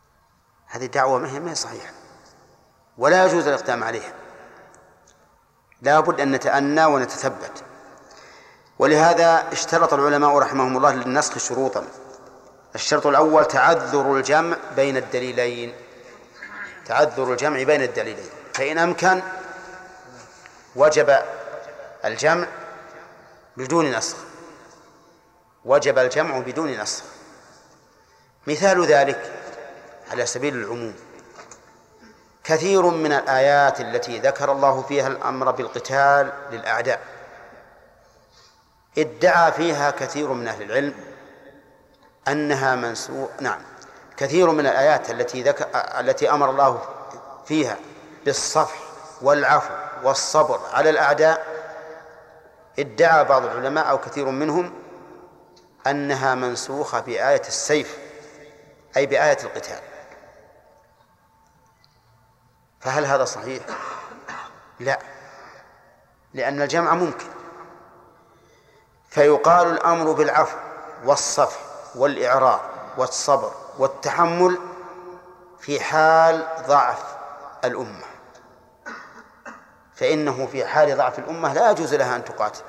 هذه الدعوة ما هي صحيحة ولا يجوز الاقدام عليها، لا بد أن نتأنى ونتثبت. ولهذا اشترط العلماء رحمهم الله للنسخ شروطا. الشرط الأول تعذر الجمع بين الدليلين، تعذر الجمع بين الدليلين، فإن أمكن وجب الجمع بدون نسخ، وجب الجمع بدون نسخ. مثال ذلك على سبيل العموم كثير من الآيات التي ذكر الله فيها الأمر بالقتال للأعداء ادعى فيها كثير من أهل العلم أنها منسوخ. نعم، كثير من الآيات التي أمر الله فيها بالصفح والعفو والصبر على الأعداء ادعى بعض العلماء أو كثير منهم أنها منسوخة بآية السيف، أي بآية القتال. فهل هذا صحيح؟ لا، لأن الجمع ممكن. فيقال الأمر بالعفو والصفح والإعراض والصبر والتحمل في حال ضعف الأمة، فإنه في حال ضعف الأمة لا يجوز لها أن تقاتل،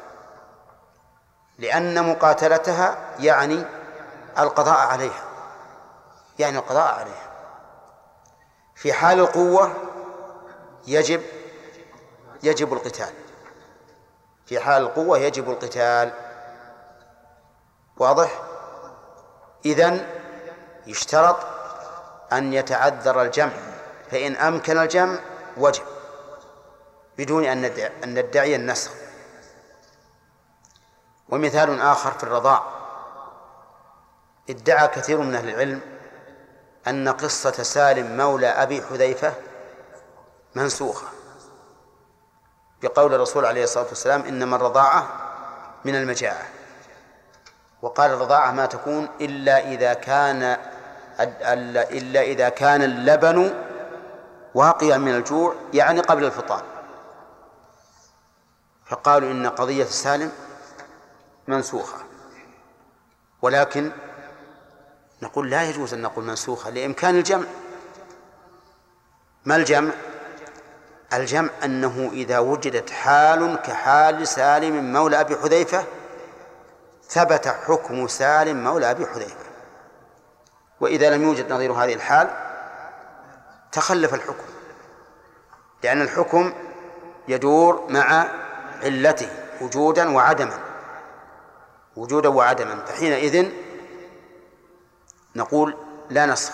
لأن مقاتلتها يعني القضاء عليها، يعني القضاء عليها. في حال القوة يجب القتال، في حال القوة يجب القتال. واضح؟ إذن يشترط أن يتعذر الجمع، فإن أمكن الجمع وجب بدون أن ندعي النسخ. ومثال آخر في الرضاع، ادعى كثير من أهل العلم أن قصة سالم مولى أبي حذيفة منسوخة بقول الرسول عليه الصلاة والسلام إنما الرضاعة من المجاعة، وقال الرضاعة ما تكون إلا إذا كان اللبن واقيا من الجوع، يعني قبل الفطام. فقالوا إن قضية سالم منسوخة، ولكن نقول لا يجوز أن نقول منسوخة لإمكان الجمع. ما الجمع؟ الجمع أنه إذا وجدت حال كحال سالم مولى أبي حذيفة ثبت حكم سالم مولى أبي حذيفة، وإذا لم يوجد نظير هذه الحال تخلف الحكم، لأن الحكم يدور مع علته وجودا وعدما، فحينئذ نقول لا نسخ.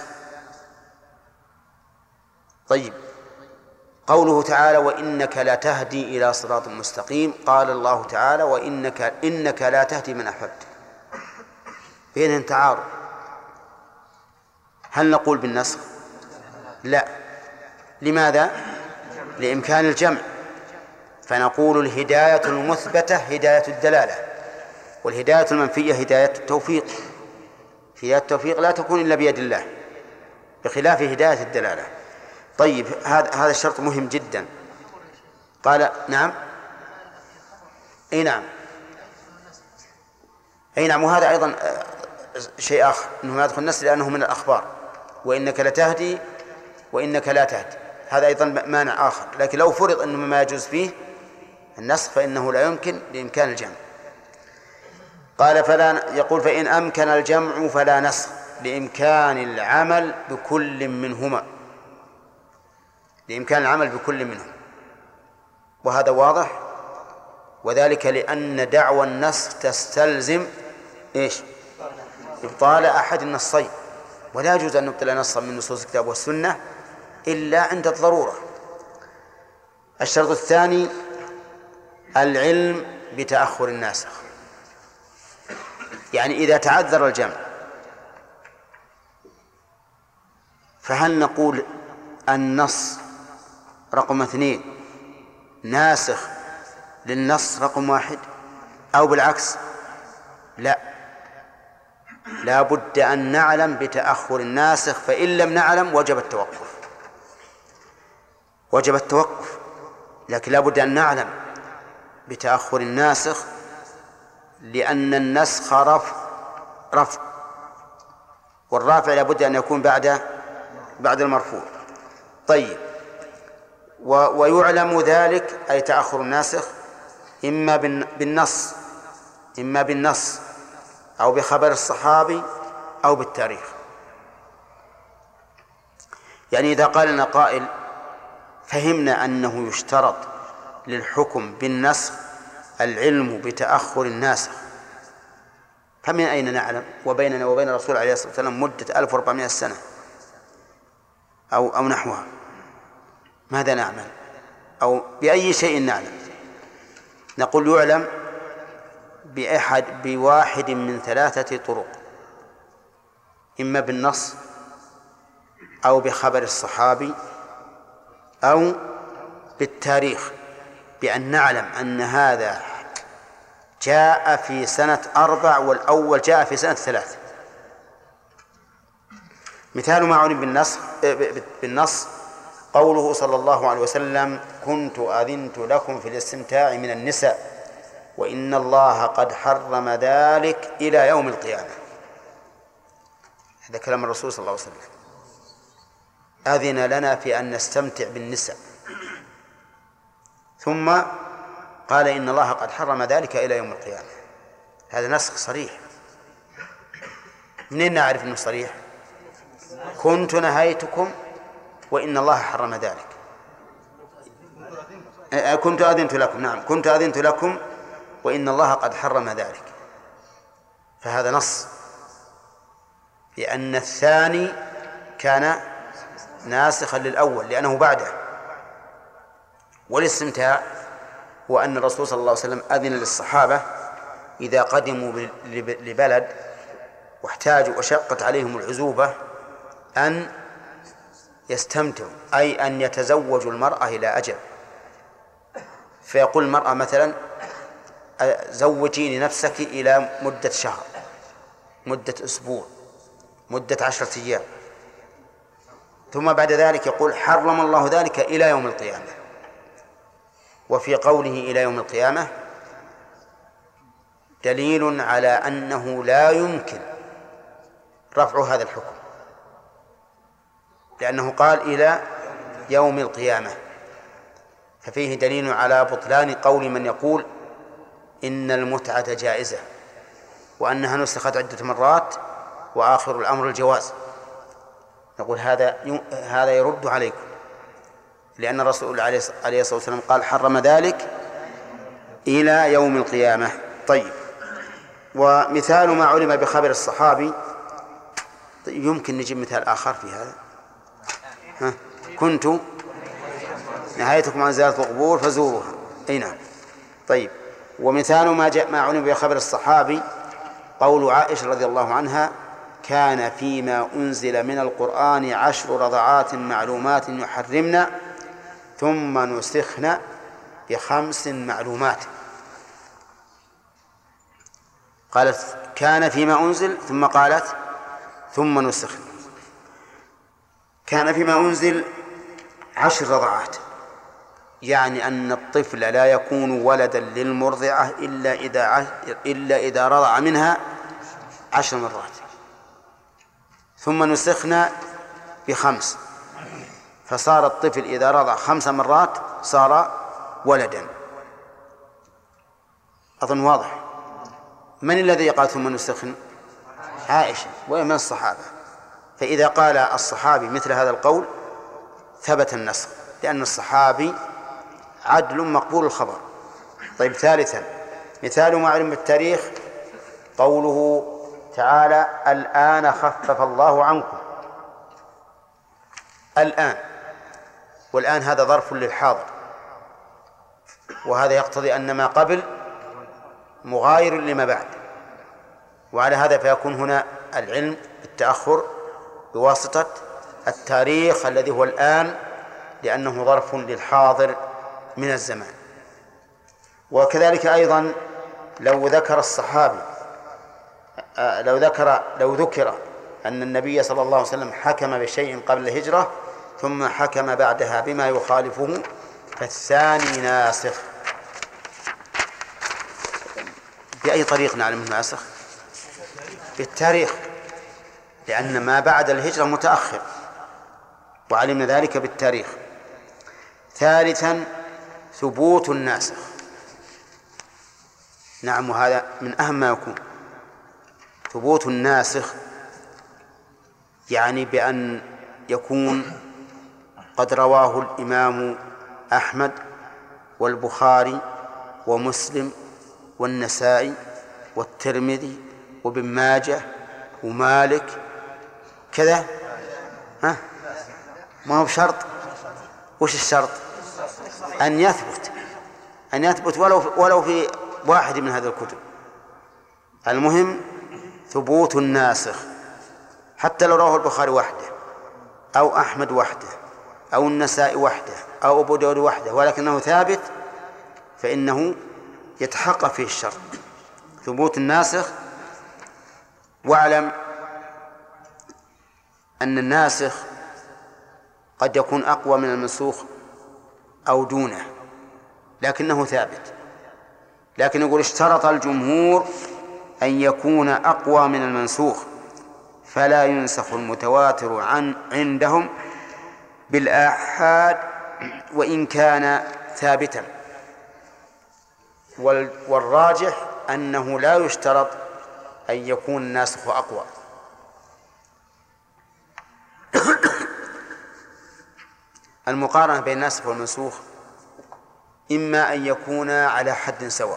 طيب، قوله تعالى وإنك لا تهدي إلى صراط مستقيم، قال الله تعالى وإنك لا تهدي من أحببت، بينهم تعارض. هل نقول بالنسخ؟ لا. لماذا؟ لإمكان الجمع، فنقول الهداية المثبتة هداية الدلالة، والهداية المنفية هداية التوفيق. هداية التوفيق لا تكون إلا بيد الله، بخلاف هداية الدلالة. طيب، هذا الشرط مهم جدا. قال نعم، أي نعم، وهذا أيضا شيء آخر، أنه ما يدخل النسخ لأنه من الأخبار، وإنك لتهدي وإنك لا تهدي، هذا أيضا مانع آخر. لكن لو فرض أنه ما يجوز فيه النسخ فإنه لا يمكن لإمكان الجمع. قال يقول فإن أمكن الجمع فلا نسخ لإمكان العمل بكل منهما، لإمكان العمل بكل منهم، وهذا واضح. وذلك لأن دعوى النسخ تستلزم إيش؟ إبطال أحد النصين، ولا يجوز أن نبطل نصا من نصوص الكتاب والسنة إلا عند الضرورة. الشرط الثاني العلم بتأخر الناسخ، يعني إذا تعذر الجمع فهل نقول النص رقم 2 ناسخ للنص رقم 1 أو بالعكس؟ لا بد أن نعلم بتأخر الناسخ، فإن لم نعلم وجب التوقف، لكن لا بد أن نعلم بتأخر الناسخ، لأن النسخ رفع، والرافع لا بد أن يكون بعد المرفوع. طيب، ويعلم ذلك أي تأخر الناسخ إما بالنص أو بخبر الصحابي أو بالتاريخ. يعني إذا قال لنا قائل فهمنا أنه يشترط للحكم بالنسخ العلم بتأخر الناسخ، فمن أين نعلم؟ وبيننا وبين الرسول عليه الصلاة والسلام مدة 1400 سنة أو نحوها، ماذا نعمل؟ أو بأي شيء نعلم؟ نقول يعلم بواحد من 3 طرق، إما بالنص أو بخبر الصحابي أو بالتاريخ، بأن نعلم أن هذا جاء في سنة 4 والأول جاء في سنة 3. مثال ما علم بالنص قوله صلى الله عليه وسلم: كنت أذنت لكم في الاستمتاع من النساء وإن الله قد حرم ذلك إلى يوم القيامة. هذا كلام الرسول صلى الله عليه وسلم، أذن لنا في أن نستمتع بالنساء، ثم قال إن الله قد حرم ذلك إلى يوم القيامة. هذا نسخ صريح. منين نعرف أنه صريح؟ كنت نهيتكم وإن الله حرم ذلك. كنت أذنت لكم، نعم، كنت أذنت لكم وإن الله قد حرم ذلك. فهذا نص، لأن الثاني كان ناسخا للأول لأنه بعده. والاستمتاع هو أن الرسول صلى الله عليه وسلم أذن للصحابة إذا قدموا لبلد واحتاجوا وشقت عليهم العزوبة أن يستمتعوا، أي أن يتزوجوا المرأة إلى أجل. فيقول المرأة مثلا: زوجيني نفسك إلى مدة شهر، مدة أسبوع، مدة 10 أيام، ثم بعد ذلك يقول: حرم الله ذلك إلى يوم القيامة. وفي قوله إلى يوم القيامة دليل على أنه لا يمكن رفع هذا الحكم، لأنه قال إلى يوم القيامة، ففيه دليل على بطلان قول من يقول إن المتعة جائزة وأنها نسخت عدة مرات وآخر الأمر الجواز. نقول هذا يرد عليكم، لأن الرسول عليه الصلاة والسلام قال: حرم ذلك إلى يوم القيامة. طيب، ومثال ما علم بخبر الصحابي، يمكن نجيب مثال آخر في هذا. كنت نهايتكم عن زيارة القبور فزوروها. أي نعم. طيب، ومثال ما علم بخبر الصحابي قول عائشة رضي الله عنها: كان فيما أنزل من القرآن 10 رضعات معلومات يحرمن ثم نسخن ب5 معلومات. قالت كان فيما أنزل، ثم قالت ثم نسخن. كان فيما أنزل 10 رضعات، يعني أن الطفل لا يكون ولدا للمرضعة إلا إذا رضع منها 10 مرات. ثم نسخنا ب5، فصار الطفل إذا رضع 5 مرات صار ولدا. أظن واضح. من الذي قال ثم نسخن؟ عائشة ومن الصحابة. فإذا قال الصحابي مثل هذا القول ثبت النسخ، لأن الصحابي عدل مقبول الخبر. طيب، ثالثا مثال ما علم بالتاريخ قوله تعالى: الآن خفف الله عنكم. الآن، والآن هذا ظرف للحاضر، وهذا يقتضي أن ما قبل مغاير لما بعد، وعلى هذا فيكون هنا العلم بالتأخر بواسطة التاريخ الذي هو الآن، لأنه ظرف للحاضر من الزمان. وكذلك أيضا لو ذكر الصحابي لو ذكر أن النبي صلى الله عليه وسلم حكم بشيء قبل الهجرة ثم حكم بعدها بما يخالفه فالثاني ناسخ. بأي طريق نعلم أنه ناسخ؟ بالتاريخ، لأن ما بعد الهجرة متأخر، وعلمنا ذلك بالتاريخ. ثالثا ثبوت الناسخ. نعم، وهذا من أهم ما يكون. ثبوت الناسخ يعني بأن يكون قد رواه الإمام أحمد والبخاري ومسلم والنسائي والترمذي وابن ماجه ومالك كذا. ها؟ ما هو بشرط. وش الشرط؟ أن يثبت ولو في واحد من هذه الكتب. المهم ثبوت الناسخ، حتى لو رواه البخاري وحده أو أحمد وحده أو النسائي وحده أو أبو داود وحده، ولكنه ثابت فإنه يتحقق فيه الشرط ثبوت الناسخ. واعلم أن الناسخ قد يكون أقوى من المنسوخ أو دونه لكنه ثابت. لكن يقول اشترط الجمهور أن يكون أقوى من المنسوخ فلا ينسخ المتواتر عندهم بالآحاد وإن كان ثابتا. والراجح أنه لا يشترط أن يكون الناسخ أقوى. المقارنة بين الناسخ والمنسوخ إما أن يكونا على حد سواء،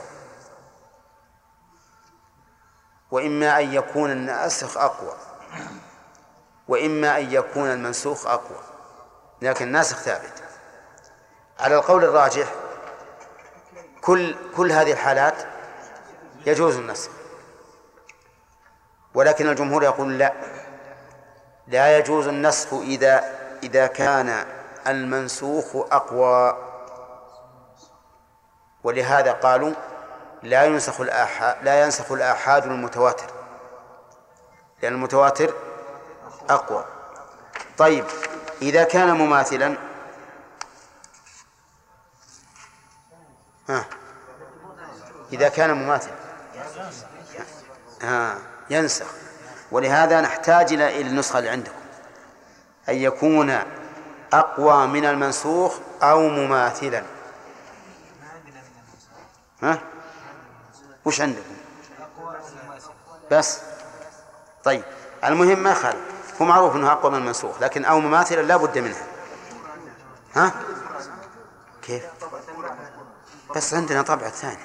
وإما أن يكون الناسخ أقوى، وإما أن يكون المنسوخ أقوى، لكن الناسخ ثابت. على القول الراجح كل هذه الحالات يجوز النسخ، ولكن الجمهور يقول لا يجوز النسخ إذا كان المنسوخ أقوى. ولهذا قالوا لا ينسخ الآحاد المتواتر لأن المتواتر أقوى. طيب إذا كان مماثلا إذا كان مماثلا ينسخ. ولهذا نحتاج إلى النسخة اللي عندكم أن يكون أقوى من المنسوخ أو مماثلا. وش عندكم؟ بس طيب المهم ما خالف، هو معروف أنه أقوى من المنسوخ، لكن أو مماثلا لا بد منها. كيف؟ بس عندنا طبع الثاني.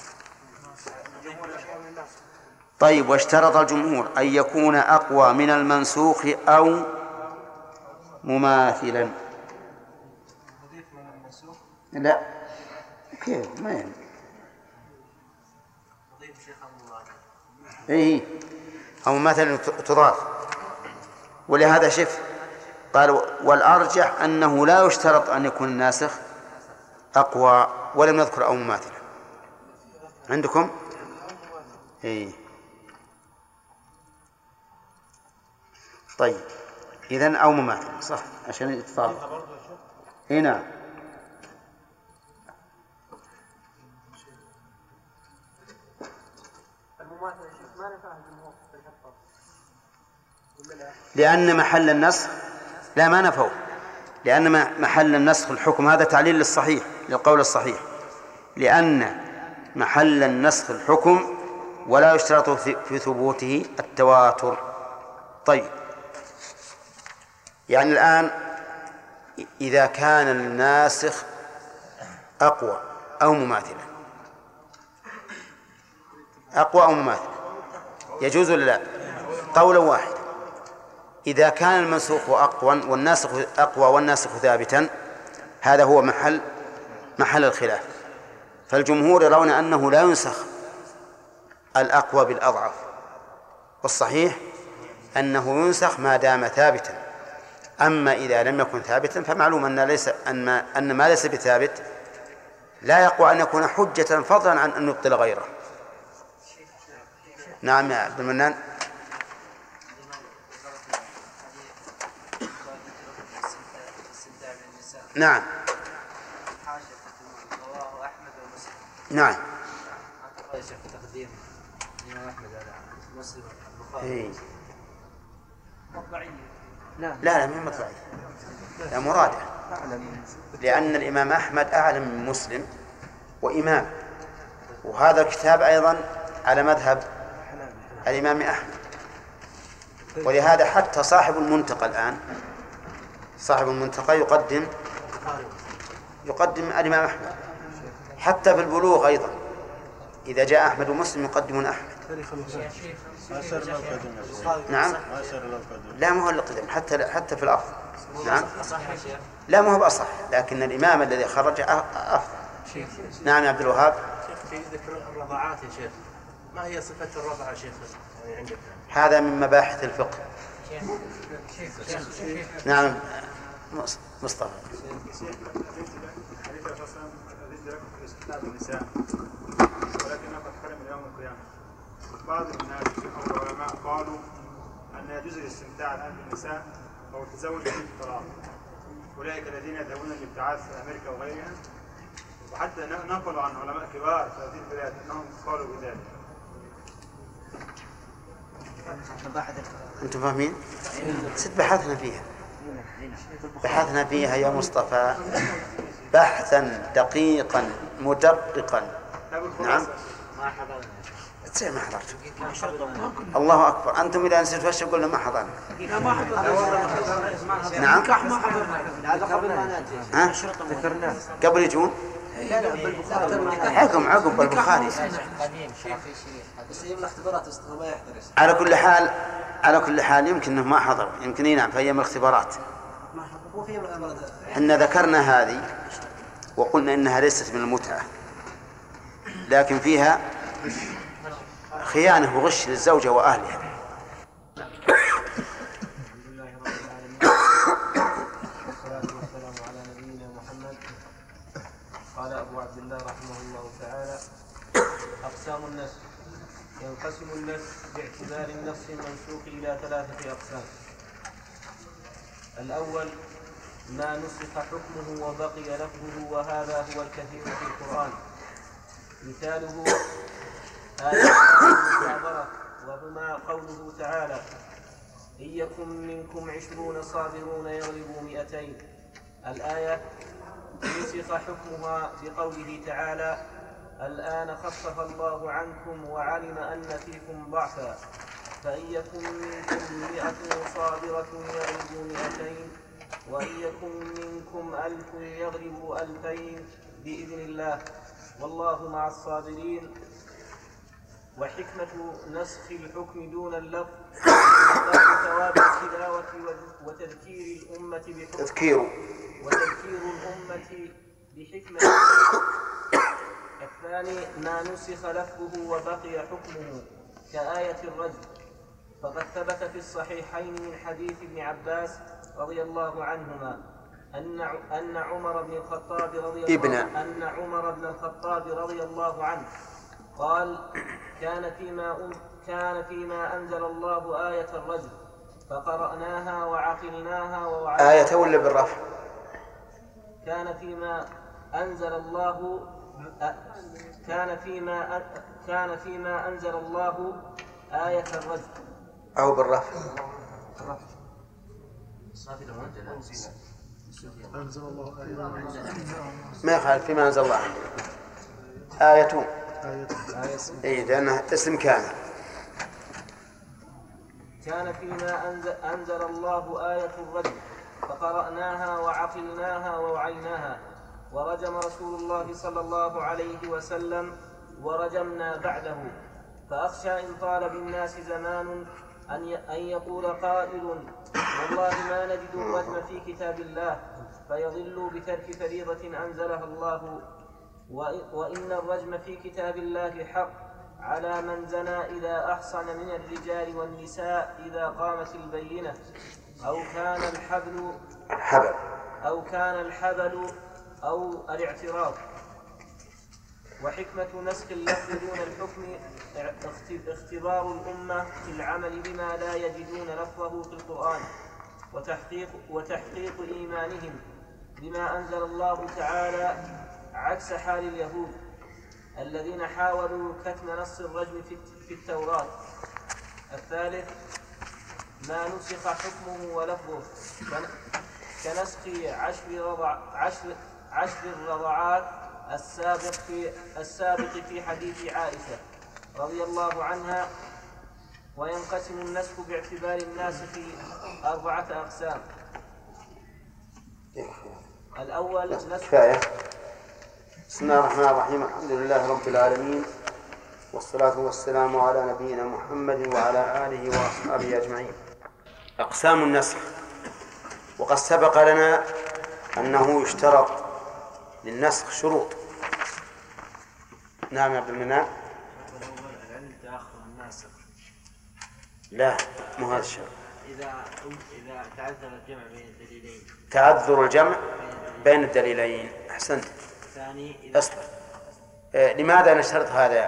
طيب واشترط الجمهور أن يكون أقوى من المنسوخ أو مماثلا. لا كيف ما يعني إيه أو مثلا تضاف. ولهذا شف قال والأرجح أنه لا يشترط أن يكون الناسخ أقوى، ولم نذكر أو مماثلا عندكم. إيه طيب إذن أو مماثلا صح عشان يتطابق. هنا لأن محل النسخ لا ما نفوا، لأن محل النسخ الحكم. هذا تعليل للصحيح للقول الصحيح، لأن محل النسخ الحكم ولا يشترط في ثبوته التواتر. طيب يعني الآن إذا كان الناسخ أقوى أو مماثلا، أقوى أو مماثلا يجوز ولا لا؟ قولا واحد. إذا كان المنسوخ أقوى والناسخ أقوى والناسخ ثابتا هذا هو محل الخلاف. فالجمهور يرون أنه لا ينسخ الأقوى بالأضعف، والصحيح أنه ينسخ ما دام ثابتا. أما إذا لم يكن ثابتا فمعلوم أن ما ليس بثابت لا يقوى أن يكون حجة فضلا عن أن يبطل غيره. نعم يا عبد المنان. نعم نعم تقديم الإمام أحمد على مسلم البخاري. لا ما هي مطلعية، لا مرادة. لأن الإمام أحمد أعلم من مسلم وإمام، وهذا الكتاب أيضا على مذهب الإمام أحمد. ولهذا حتى صاحب المنتقى الآن، صاحب المنتقى يقدم الإمام أحمد، حتى في البلوغ أيضا إذا جاء أحمد ومسلم يقدمون أحمد. نعم، لا ما هو القدم، حتى في الأفضل. نعم، لا ما هو بأصح، لكن الإمام الذي خرج أفضل. نعم يا عبد الوهاب. في ذكر الرضاعات يا شيخ، ما هي صفة الرضع يا شيخ يعني عندك؟ هذا من مباحث الفقه. نعم مصطفى. ولكن قد حرم يوم القيامة. بعض الناس أو العلماء قالوا أن يجوز الاستمتاع الآن بالنساء أو التزوج بدون طلاق. أولئك الذين يذهبون للابتعاث في أمريكا وغيرها، وحتى نقلوا عن علماء كبار في هذه البلاد أنهم قالوا بذلك. أنتم فاهمين؟ بحثنا فيها يا مصطفى بحثا دقيقا مدققا. نعم تصير ما حضرت. الله أكبر، أنتم إذا نسيتوا وش قلنا ما حضرنا. نعم قبل يجون عقب بالبخاري. على كل حال يمكن أنه ما حضر، يمكن ينام في أيام الاختبارات. حنا ذكرنا هذه وقلنا إنها ليست من المتعة، لكن فيها خيانة وغش للزوجة وأهلها. قال أبو عبد الله رحمه الله تعالى: أقسام النسخ. ينقسم النسخ باعتبار النص المنسوخ إلى 3 أقسام. الأول ما نسخ حكمه وبقي لفظه، وهذا هو الكثير في القرآن. مثاله آية المحاضرة، وهما قوله تعالى: إن يكن منكم 20 صابرون يغلبوا 200. الآية نسخ حكمها بقوله تعالى: الآن خفف الله عنكم وعلم أن فيكم ضعفا، فإن يكن منكم 100 صابرة يغلبوا 200، وإن يكن منكم 1000 يغلبوا 2000 بإذن الله، والله مع الصابرين. وحكمة نسخ الحكم دون اللفظ إطلاق ثواب التلاوة وتذكير الأمة بحكمة. الثاني ما نسخ لفظه وبقي حكمه كآية الرجم، فقد ثبت في الصحيحين من حديث ابن عباس رضي الله عنهما أن عمر بن الخطاب رضي الله عنه قال: كان فيما أنزل الله آية الرجم، فقرأناها وعقلناها ووعيناها. آية ولا بالرفع؟ كان فيما أنزل الله آية الرجم أو بالرفع. ما يخالف فيما أنزل الله آية إيه، لأنها اسم كان فيما أنزل الله آية الرجم، فقرأناها وعقلناها ووعيناها، ورجم رسول الله صلى الله عليه وسلم ورجمنا بعده. فأخشى إن طال بالناس زمان أن يقول قائل: والله ما نجد الرجم في كتاب الله، فيضلوا بترك فريضة أنزلها الله. وإن الرجم في كتاب الله حق على من زنى إذا أحصن من الرجال والنساء إذا قامت البينة، أو كان الحبل أو الاعتراف. وحكمة نسخ اللفظ دون الحكم اختبار الأمة في العمل بما لا يجدون لفظه في القرآن، وتحقيق إيمانهم بما أنزل الله تعالى، عكس حال اليهود الذين حاولوا كتم نص الرجم في التوراة. الثالث ما نسخ حكمه ولفظه كنسخ عشر الرضعات السابق في حديث عائشة رضي الله عنها. وينقسم النسخ باعتبار الناسخ 4 أقسام. الأول نسخ. بسم الله الرحمن الرحيم. الحمد لله رب العالمين، والصلاة والسلام على نبينا محمد وعلى آله وأصحابه أجمعين. أقسام النسخ. وقد سبق لنا أنه يشترط للنسخ شروط. نعم يا عبد المنان. العلم تأخر الناسخ. لا، مو هذا الشرط. إذا تعذر الجمع بين الدليلين. تعذر الجمع بين الدليلين. أحسنت. ثاني أصبر. لماذا نشترط هذا؟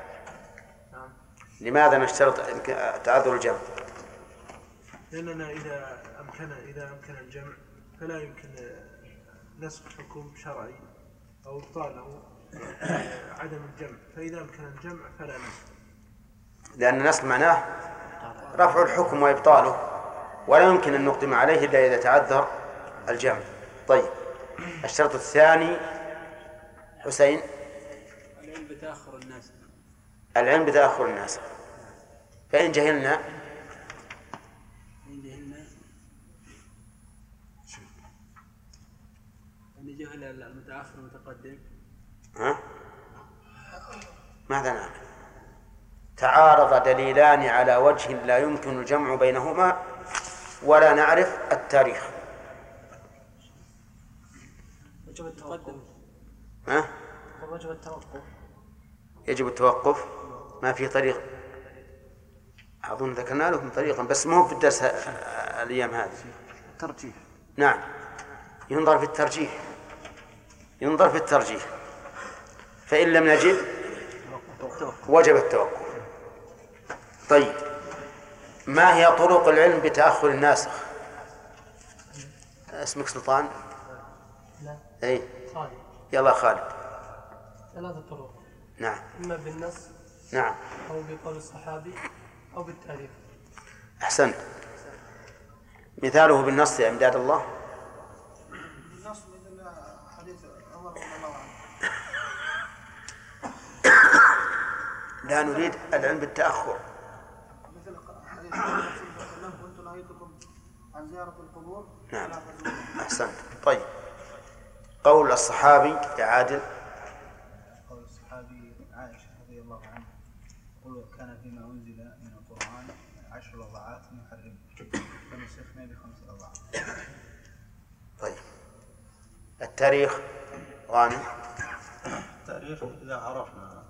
لماذا نشترط تعذر الجمع؟ لأننا إذا أمكن الجمع فلا يمكن نسخ حكم شرعي أو إبطاله عدم الجمع، فإذا أمكن الجمع فلا نسخ. لأن النسخ معناه رفع الحكم وإبطاله، ولا يمكن أن نقدم عليه إلا إذا تعذر الجمع. طيب، الشرط الثاني حسين. العلم بتأخر الناس. العلم بتأخر الناس. فإن جهلنا أن جهل المتأخر المتقدم. ماذا نعمل؟ تعارض دليلان على وجه لا يمكن الجمع بينهما ولا نعرف التاريخ. يجب التقدم. وجب التوقف. يجب التوقف. ما في طريق، أظن ذكرنا لكم طريقا بس مو في الدرس الأيام هذه. الترجيح. نعم، ينظر في الترجيح. فإن لم نجد وجب التوقف. طيب، ما هي طرق العلم بتأخر الناسخ؟ اسمك سلطان؟ لا. أي. خالد. يلا خالد. 3 طرق. نعم. إما بالنص. نعم. أو بقول الصحابي أو بالتاريخ. أحسنت. مثاله بالنص يا إمداد الله. بالنص مثل حديث عمر رضي الله عنه. لا نريد العلم بالتأخر. مثل حديث النبي صلى الله عليه وسلم كنت نهيتكم عن زيارة القبور. نعم. أحسنت. طيب، قول الصحابي يا عادل. قول الصحابي عائشة رضي الله عنها يقول كان فيما أنزل من القرآن 10 رضعات محرم فنسخنا ب5 رضعات. طيب، التاريخ غانم. التاريخ إذا عرفنا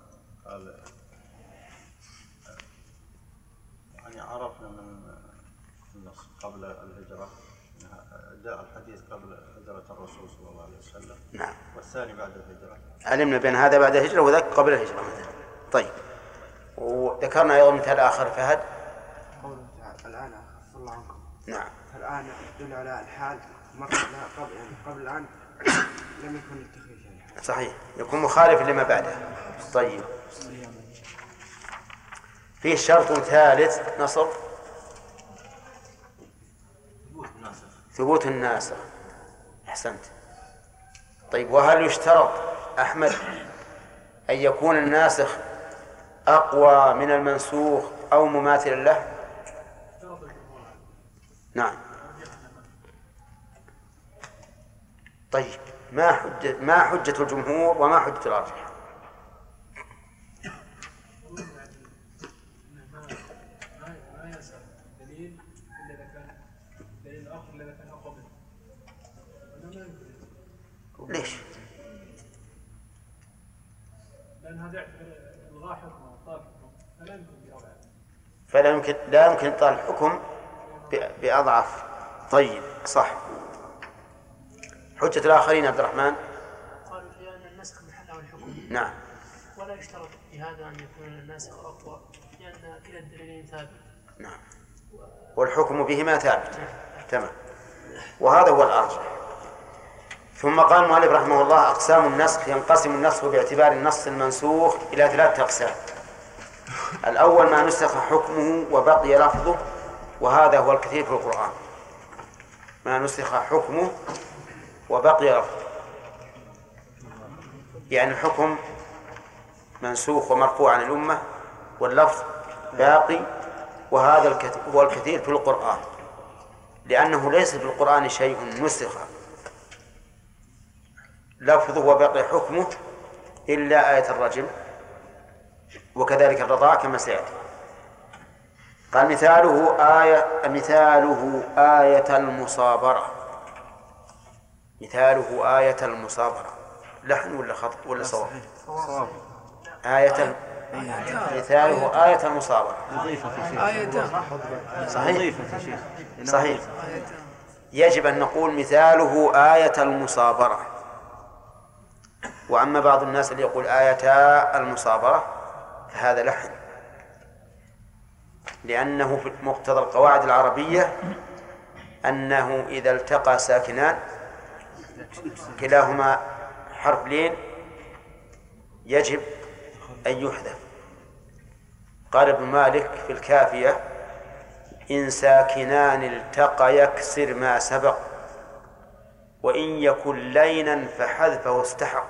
عرفنا من النص قبل الهجرة، جاء الحديث قبل هجرة الرسول صلى الله عليه وسلم. نعم. والثاني بعد الهجرة. علمنا بين هذا بعد الهجرة وذاك قبل الهجرة مثلا. طيب، وذكرنا أيضا مثال آخر فهد. قوله تعالى الآن عفى الله عنكم. نعم. الآن يدل على الحال مرة لها قبل الآن لم يكن التخريج يعني. صحيح، يكون مخالف لما بعده. طيب، فيه شرط ثالث نصب. ثبوت الناسخ. أحسنت. طيب، وهل يشترط أحمد أن يكون الناسخ أقوى من المنسوخ أو مماثلا له؟ نعم. طيب، ما حجة الجمهور وما حجة الراجح؟ ما يسأل دليل إلا إذا كان دليل آخر إلا إذا كان أقوى منه. ليش؟ لأن هذا يعتبر إلغاء حكمه وإبطال حكمه، فلا يمكن إبطال الحكم بأضعف. طيب، صح. حجة الآخرين عبد الرحمن. قالوا أن النسخ محله الحكم. نعم. ولا يشترط في هذا أن يكون الناسخ أقوى لأن كلا الدليلين ثابت. نعم. والحكم بهما ثابت. تمام. وهذا هو الأرجح. ثم قال المؤلف رحمه الله: أقسام النسخ. ينقسم النسخ باعتبار النص المنسوخ إلى 3 أقسام. الأول ما نسخ حكمه وبقي لفظه، وهذا هو الكثير في القرآن. ما نسخ حكمه وبقي لفظه، يعني الحكم منسوخ ومرفوع عن الأمة واللفظ باقي، وهذا هو الكثير في القرآن، لأنه ليس في القرآن شيء نسخ لفظه وبقي حكمه إلا آية الرجم، وكذلك الرضاع كما سيأتي. قال مثاله آية المصابرة. مثاله آية المصابرة لحن ولا خط ولا صواب؟ مثاله آية المصابرة. صحيح. يجب أن نقول مثاله آية المصابرة. وأما بعض الناس اللي يقول آيتا المصابرة فهذا لحن، لأنه في مقتضى القواعد العربية أنه إذا التقى ساكنان كلاهما حرف لين يجب أن يحذف. قال ابن مالك في الكافية: إن ساكنان التقى يكسر ما سبق، وإن يكن لينا فحذفه استحق.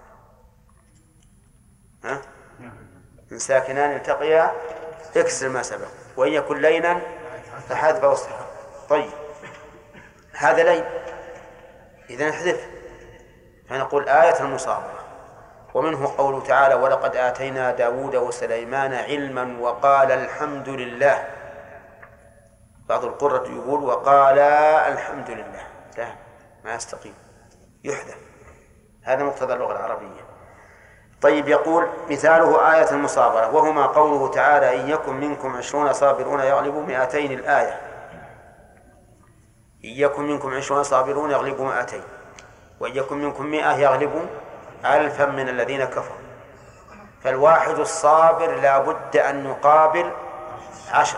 إن ساكنان التقيا يكسر ما سبق، وإن يكن لينا فحذفه استحق. طيب هذا لين، إذن احذف، فنقول آية المصابرة. ومنه قوله تعالى: ولقد آتينا داود وسليمان علما وقال الحمد لله. بعض القرة يقول وقال الحمد لله، لا، ما يستقيم، يحذف، هذا مقتضى اللغة العربية. طيب يقول مثاله آية المصابرة، وهما قوله تعالى: إن يكن منكم 20 صابرون يغلبوا 200. الآية: إن يكن منكم 20 صابرون يغلبوا 200، وإن يكن منكم 100 يغلبوا 1000 من الذين كفروا. فالواحد الصابر لا بد أن يقابل 10.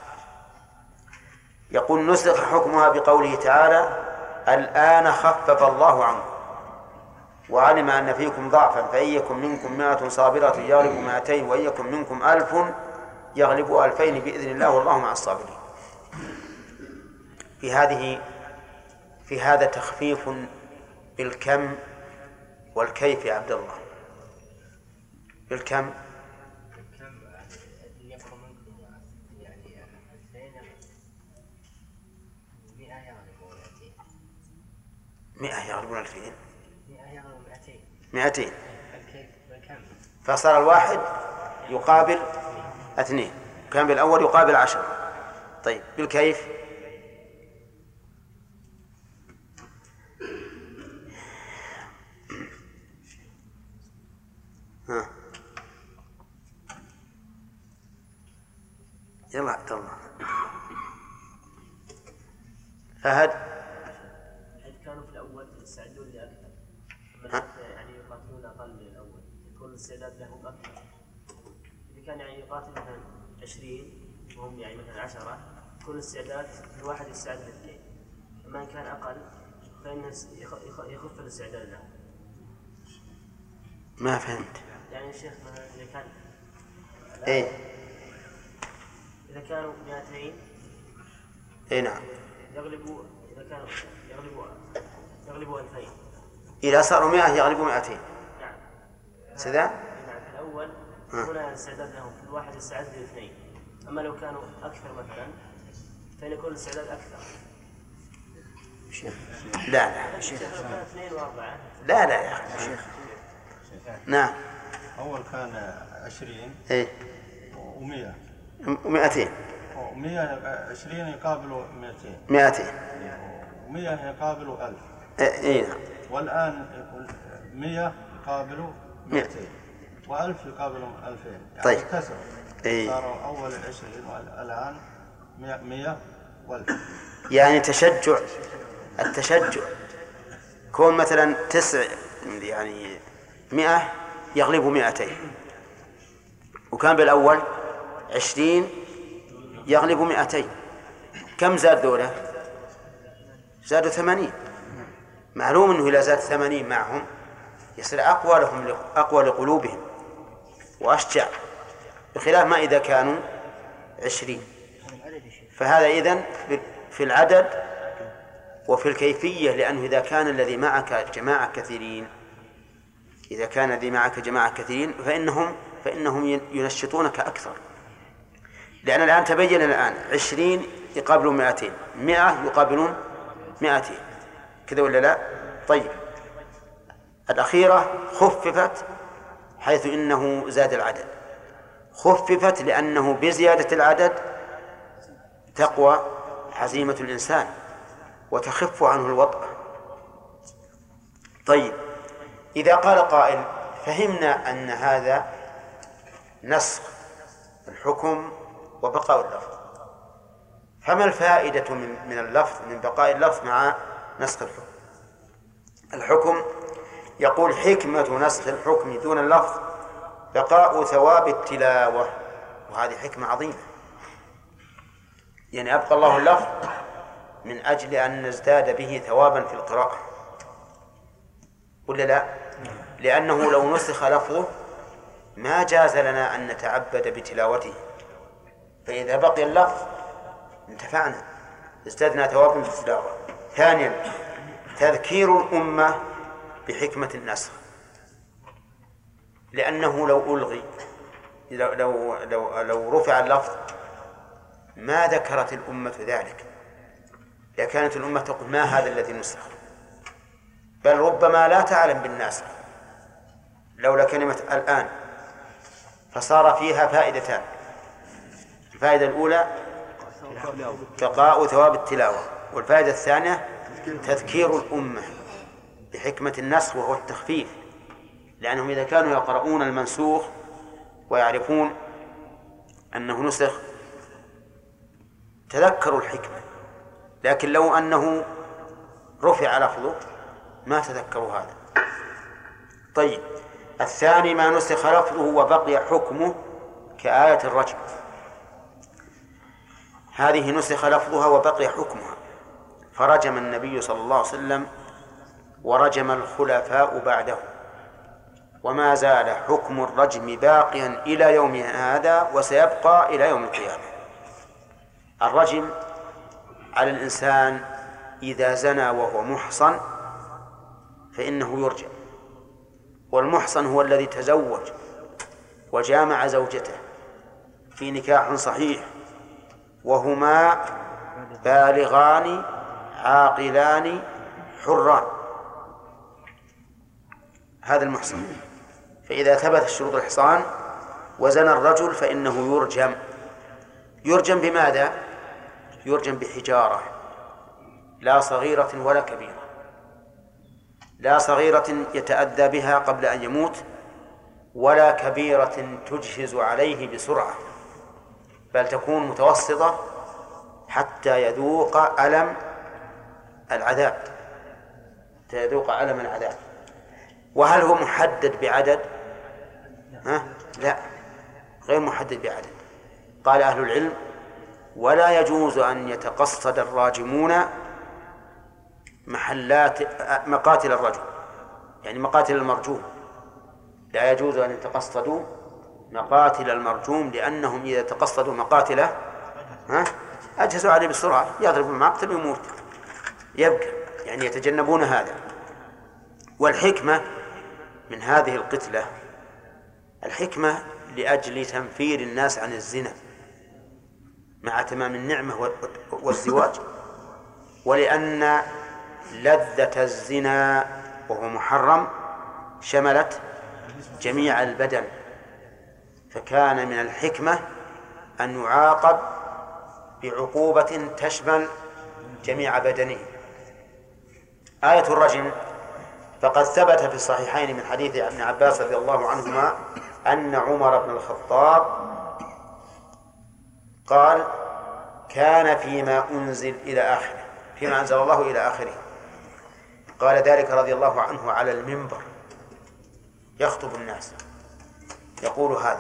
يقول نسخ حكمها بقوله تعالى: الآن خفف الله عنكم وعلم أن فيكم ضعفا فإن يكن منكم 100 صابرة يغلبوا 200، وإن يكن منكم 1000 يغلبوا 2000 بإذن الله والله مع الصابرين. في هذا تخفيف بالكم والكيف يا عبد الله. بالكم مئة يغلبون 2000، 200، فصار الواحد يقابل 2، كان بالأول يقابل 10. طيب بالكيف يلا عبد الله. فهد كانوا في الأول يستعدون لأكثر، يعني يقاتلون أقل من الأول، يكون الاستعداد لهم أكثر. إذا كان يعني يقاتل مثلا 20 وهم يعني مثلا 10، يكون الاستعداد الواحد يستعد ل2. أما إن كان أقل فإنه يخف الاستعداد له. ما فهمت. يعني الشيخ مثلا إذا كان إذا كانوا 200 نعم يغلبوا، إذا كانوا يغلبوا 2000. إذا صاروا 100 يغلبوا 200. نعم. سذا؟ نعم. في الأول هنا الاستعداد لهم كل واحد يستعد ل2. أما لو كانوا أكثر مثلا فإن يكون الاستعداد أكثر. لا لا يا أخي شيخ. نعم. أول كان 20 و100 و200. 120 يقابلوا 200 و100 يقابلوا 1000. نعم. والآن يقول 100 يقابلوا 200 و1000 يقابلوا 2000. يعني طيب. كسروا. صاروا أول 20 والآن 100 و1000. يعني التشجع كون مثلا 9 يعني 100 يغلبوا 200، وكان بالأول 20 يغلبوا 200. كم زاد ذولا؟ زادوا 80. معلوم أنه إذا زاد 80 معهم يصير أقوى لقلوبهم وأشجع، بخلاف ما إذا كانوا 20. فهذا إذن في العدد وفي الكيفية، لأنه إذا كان الذي معك جماعة كثيرين، إذا كان الذي معك جماعة كثيرين فإنهم ينشطونك أكثر، لأن الآن تبين الآن 20 يقابلون 200، 100 يقابلون 200، كذا ولا لا؟ طيب الأخيرة خففت حيث إنه زاد العدد، خففت لأنه بزيادة العدد تقوى عزيمة الإنسان وتخف عنه الوطأ. طيب إذا قال قائل فهمنا أن هذا نسخ الحكم وبقاء اللفظ، فما الفائدة من اللفظ، من بقاء اللفظ مع نسخ الحكم؟ يقول حكمة نسخ الحكم دون اللفظ بقاء ثواب التلاوة، وهذه حكمة عظيمة. يعني أبقى الله اللفظ من أجل أن نزداد به ثوابا في القراءة، ولا لا؟ لأنه لو نسخ لفظه ما جاز لنا أن نتعبد بتلاوته، فإذا بقي اللفظ انتفعنا، ازددنا ثوابا في التلاوة. ثانيا تذكير الأمة بحكمة النسخ، لأنه لو ألغي لو رفع اللفظ ما ذكرت الأمة ذلك، لكانت الأمة تقول ما هذا الذي نسخ، بل ربما لا تعلم بالناسخ. لولا كلمة الآن فصار فيها فائدتان: الفائدة الأولى بقاء ثواب التلاوة، والفائدة الثانية تذكير الأمة بحكمة النسخ وهو التخفيف، لأنهم إذا كانوا يقرؤون المنسوخ ويعرفون أنه نسخ تذكروا الحكمة، لكن لو أنه رفع لفظه ما تذكروا هذا. طيب الثاني ما نسخ لفظه وبقي حكمه كآية الرجم، هذه نسخ لفظها وبقي حكمها، فرجم النبي صلى الله عليه وسلم ورجم الخلفاء بعده، وما زال حكم الرجم باقيا إلى يوم هذا وسيبقى إلى يوم القيامة. الرجم على الإنسان إذا زنى وهو محصن فإنه يرجم، والمحصن هو الذي تزوج وجامع زوجته في نكاح صحيح وهما بالغان عاقلان حران، هذا المحصن. فإذا ثبت شروط الإحصان وزنى الرجل فإنه يرجم. يرجم بماذا؟ يرجم بحجارة، لا صغيرة ولا كبيرة، لا صغيرة يتأذى بها قبل أن يموت، ولا كبيرة تجهز عليه بسرعة، بل تكون متوسطة حتى يذوق ألم العذاب، وهل هو محدد بعدد؟ لا، غير محدد بعدد. قال أهل العلم ولا يجوز أن يتقصد الراجمون مقاتل الرجل، يعني مقاتل المرجوم، لا يجوز أن يتقصدوا مقاتل المرجوم، لأنهم إذا تقصدوا مقاتله أجهزوا عليه بسرعة، يضرب المقتل ويموت، يبقى يعني يتجنبون هذا. والحكمة من هذه القتلة الحكمة لأجل تنفير الناس عن الزنا مع تمام النعمة والزواج، ولأن لذة الزنا وهو محرم شملت جميع البدن، فكان من الحكمة أن يعاقب بعقوبة تشمل جميع بدنه. آية الرجم فقد ثبت في الصحيحين من حديث ابن عباس رضي الله عنهما أن عمر بن الخطاب قال كان فيما أنزل إلى آخره، فيما أنزل الله إلى آخره، قال ذلك رضي الله عنه على المنبر يخطب الناس يقول هذا،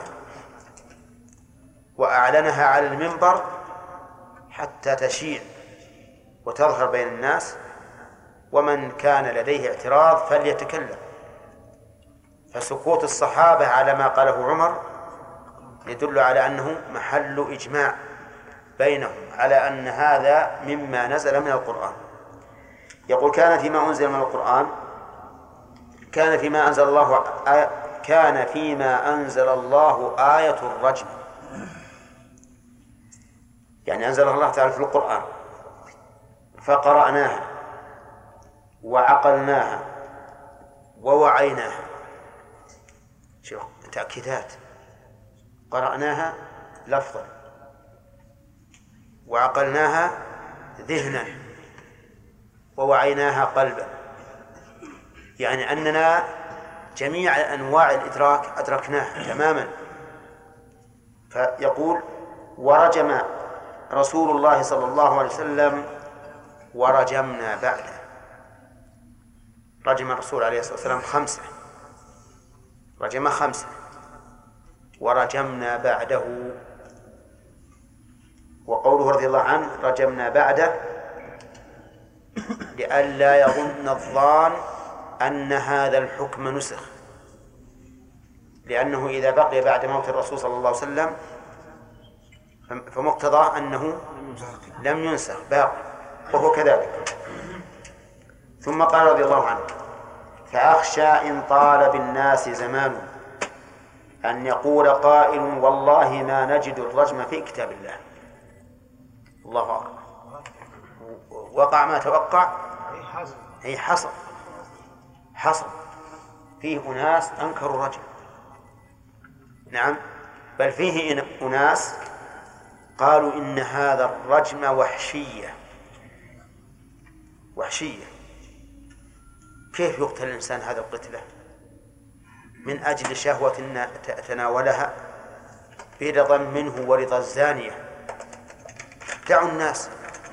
وأعلنها على المنبر حتى تشيع وتظهر بين الناس، ومن كان لديه اعتراض فليتكلم. فسكوت الصحابة على ما قاله عمر يدل على أنه محل إجماع بينهم على أن هذا مما نزل من القرآن. يقول كان فيما أنزل من القرآن كان فيما أنزل الله آية الرجم، يعني أنزل الله تعالى في القرآن فقرأناها وعقلناها ووعيناها. شوف تأكيدات، قرأناها لفظا وعقلناها ذهنا ووعيناها قلبا، يعني أننا جميع أنواع الإدراك أدركناها تماما. فيقول ورجم رسول الله صلى الله عليه وسلم ورجمنا بعده. رجم الرسول عليه الصلاة والسلام 5، رجم 5 ورجمنا بعده. وقوله رضي الله عنه رجمنا بعده لئلا يظن الظان أن هذا الحكم نسخ، لأنه إذا بقي بعد موت الرسول صلى الله عليه وسلم فمقتضى أنه لم ينسخ باقي، وهو كذلك. ثم قال رضي الله عنه فأخشى إن طال بالناس زمان أن يقول قائل والله ما نجد الرجم في كتاب الله. الله أكبر، وقع ما توقع، أي حصل فيه أناس أنكروا الرجم، نعم، بل فيه أناس قالوا إن هذا الرجم وحشية. كيف يقتل الإنسان هذا القتلة من أجل شهوة تناولها برضا منه ورضا الزانية؟ دعوا الناس،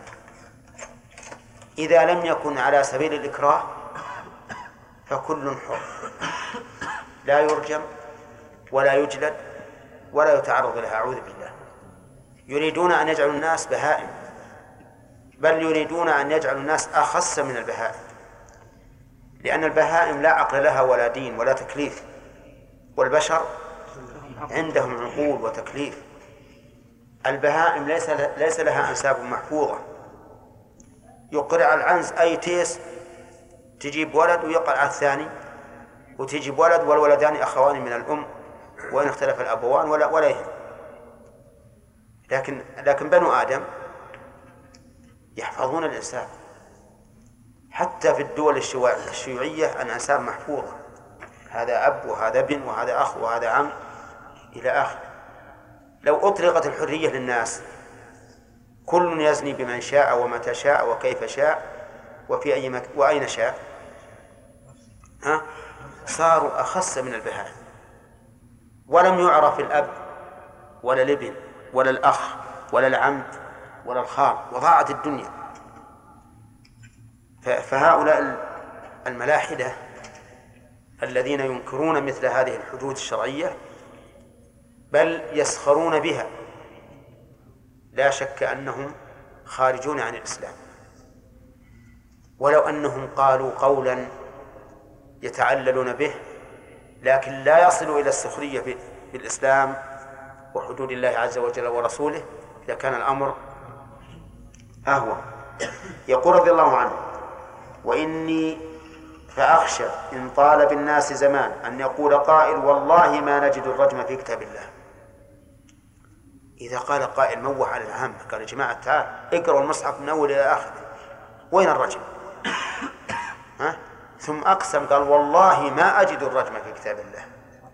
إذا لم يكن على سبيل الإكراه فكل حر، لا يرجم ولا يجلد ولا يتعرض لها، أعوذ بالله. يريدون أن يجعلوا الناس بهائم، بل يريدون أن يجعلوا الناس أخس من البهائم، لأن البهائم لا عقل لها ولا دين ولا تكليف، والبشر عندهم عقول وتكليف. البهائم ليس لها أنساب محفوظة، يقرع العنز أي تيس تجيب ولد ويقرع على الثاني، وتجيب ولد والولدان أخوان من الأم وإن اختلف الأبوان ولا يهم. لكن بنو آدم يحفظون الإنساب، حتى في الدول الشيوعية الأنساب محفوظة، هذا أب وهذا ابن وهذا أخ وهذا عم إلى آخر. لو أطلقت الحرية للناس كل يزني بمن شاء ومتى شاء وكيف شاء وفي أي وأين شاء، صاروا أخس من البهائم، ولم يعرف الأب ولا الابن ولا الأخ ولا العم ولا الخال، وضاعت الدنيا. فهؤلاء الملاحدة الذين ينكرون مثل هذه الحدود الشرعية بل يسخرون بها، لا شك أنهم خارجون عن الإسلام، ولو أنهم قالوا قولا يتعللون به لكن لا يصلوا إلى السخرية بالإسلام وحدود الله عز وجل ورسوله لكان الأمر أهون. يقول رضي الله عنه وإني فأخشى إن طال بالناس زمان أن يقول قائل والله ما نجد الرجم في كتاب الله. إذا قال قائل موح على العامة قال يا جماعة تعال اقرأوا المصحف من أول إلى آخر، وين الرجم؟ ثم أقسم قال والله ما أجد الرجم في كتاب الله.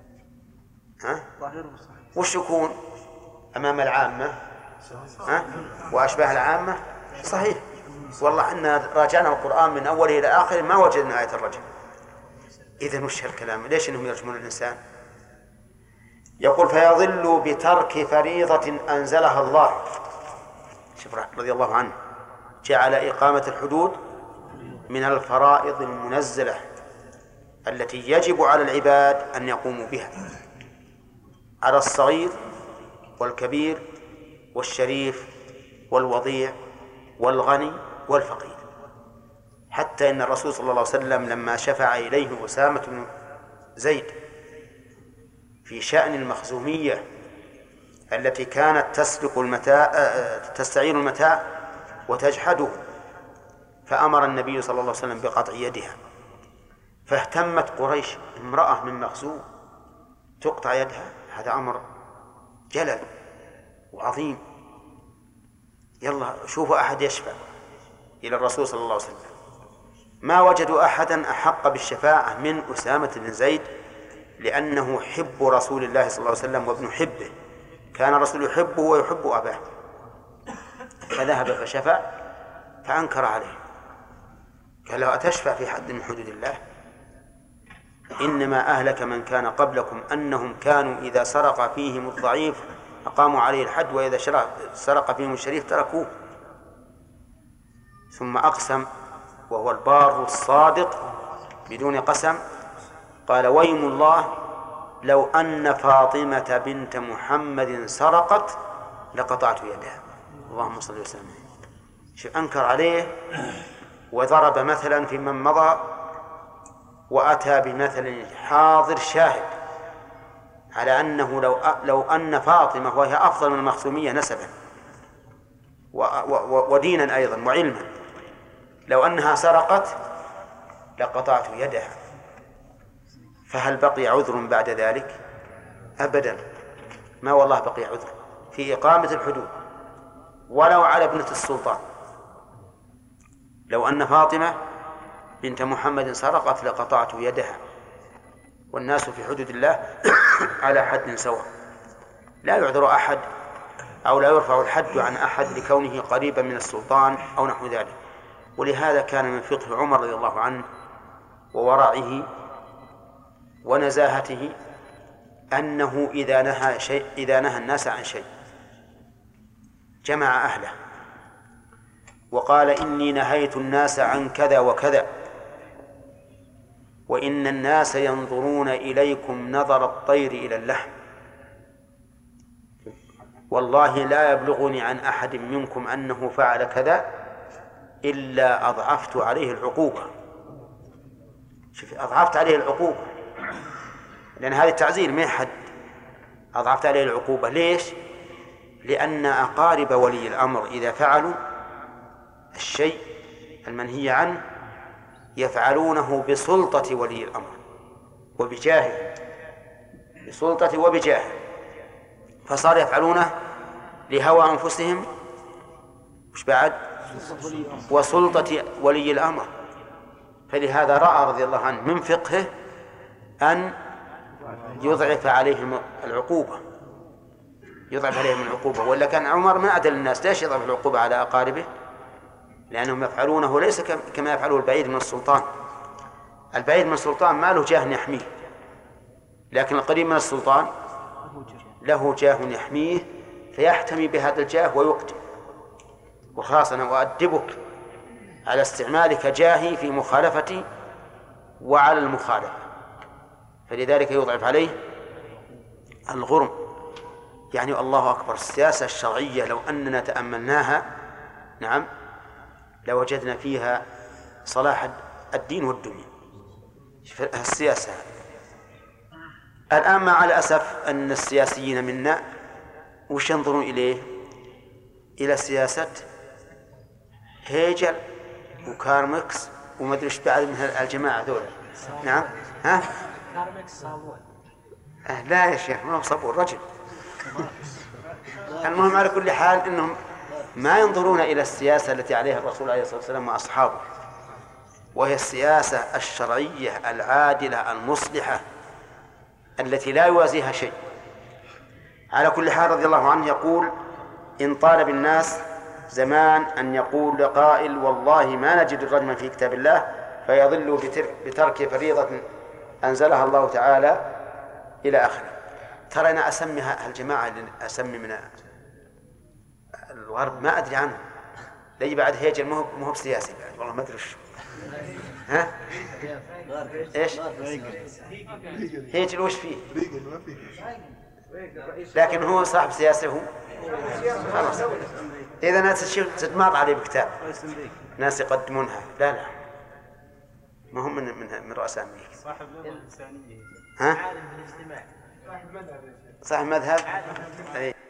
وش يكون أمام العامة وأشباه العامة؟ صحيح، والله إن راجعنا القرآن من أوله إلى آخره ما وجدنا آية الرجم. إذن وش هالكلام؟ ليش إنهم يرجمون الإنسان؟ يقول فيضل بترك فريضة أنزلها الله. شوف رضي الله عنه جعل إقامة الحدود من الفرائض المنزلة التي يجب على العباد أن يقوموا بها، على الصغير والكبير والشريف والوضيع والغني والفقير. حتى إن الرسول صلى الله عليه وسلم لما شفع إليه أسامة بن زيد في شأن المخزومية التي كانت تستعير المتاع وتجحده، فأمر النبي صلى الله عليه وسلم بقطع يدها، فاهتمت قريش، امرأة من مخزوم تقطع يدها، هذا أمر جلل وعظيم. يلا شوفوا أحد يشفع إلى الرسول صلى الله عليه وسلم. ما وجدوا أحدا أحق بالشفاعة من أسامة بن زيد، لأنه حب رسول الله صلى الله عليه وسلم وابن حبه، كان الرسول يحبه ويحب أباه، فذهب فشفع فأنكر عليه، قال له أتشفع في حد من حدود الله؟ إنما أهلك من كان قبلكم أنهم كانوا إذا سرق فيهم الضعيف أقاموا عليه الحد، وإذا سرق فيهم الشريف تركوه. ثم أقسم وهو البار الصادق بدون قسم، قال ويم الله لو أن فاطمة بنت محمد سرقت لقطعت يدها. اللهم صل وسلم. أنكر عليه وضرب مثلا في من مضى، وأتى بمثل حاضر شاهد على أنه لو أن فاطمة، وهي أفضل من المخزومية نسبا ودينا أيضا وعلما، لو أنها سرقت لقطعت يدها. فهل بقي عذر بعد ذلك؟ أبدا، ما والله بقي عذر في إقامة الحدود ولو على ابنة السلطان. لو أن فاطمة بنت محمد سرقت لقطعت يدها، والناس في حدود الله على حد سواء، لا يعذر أحد أو لا يرفع الحد عن أحد لكونه قريبا من السلطان أو نحو ذلك. ولهذا كان من فقه عمر رضي الله عنه وورعه ونزاهته أنه إذا نهى الناس عن شيء جمع أهله وقال إني نهيت الناس عن كذا وكذا، وإن الناس ينظرون إليكم نظر الطير إلى اللحم، والله لا يبلغني عن أحد منكم أنه فعل كذا إلا أضعفت عليه العقوبة. شوف، أضعفت عليه العقوبة، لأن هذا التعزير ما حد، أضعفت عليه العقوبة. ليش؟ لأن أقارب ولي الأمر إذا فعلوا الشيء المنهي عنه يفعلونه بسلطة ولي الأمر وبجاهه، بسلطة وبجاهه، فصار يفعلونه لهوى أنفسهم مش بعد وسلطة ولي الأمر. فلهذا رأى رضي الله عنه من فقهه أن يضعف عليهم العقوبة، يضعف عليهم العقوبة. ولا كان عمر من أعدل الناس، ليش يضعف العقوبة على أقاربه؟ لأنهم يفعلونه ليس كما يفعله البعيد من السلطان. البعيد من السلطان ما له جاه يحميه، لكن القريب من السلطان له جاه يحميه فيحتمي بهذا الجاه ويقدم. وخاصة أنا أؤدبك على استعمالك جاهي في مخالفتي وعلى المخالفة، فلذلك يضعف عليه الغرم. يعني الله أكبر، السياسة الشرعية لو أننا تأملناها نعم لوجدنا فيها صلاح الدين والدنيا. السياسة الآن مع الأسف أن السياسيين منا وش ينظرون إليه؟ إلى سياسة هيجل وكارمكس وما أدري إيش بعد من الجماعة ذولا. نعم ها؟ كارمكس صابون. لا يا شيخ، ما هو صابون، رجل. المهم على كل حال أنهم ما ينظرون إلى السياسة التي عليها الرسول عليه الصلاة والسلام وأصحابه، وهي السياسة الشرعية العادلة المصلحة التي لا يوازيها شيء. على كل حال رضي الله عنه يقول إن طال بالناس زمان أن يقول قائل والله ما نجد الرجم في كتاب الله فيضل بترك فريضة أنزلها الله تعالى إلى آخره. ترى أنا أسميها الجماعة اللي أسمي من الغرب ما أدري عنه، لي بعد هيجل مو بسياسي بعد، والله ما أدري شو. ها؟ إيش؟ هيجل وش فيه؟ لكن هو صاحب سياسته خلاص. إذا ناس تتماط عليه بكتاب، ناس يقدمونها. لا ما هم من رؤساء أمريكا. صاحب الإنسانية. ها؟ صاحب مذهب. صاحب مذهب.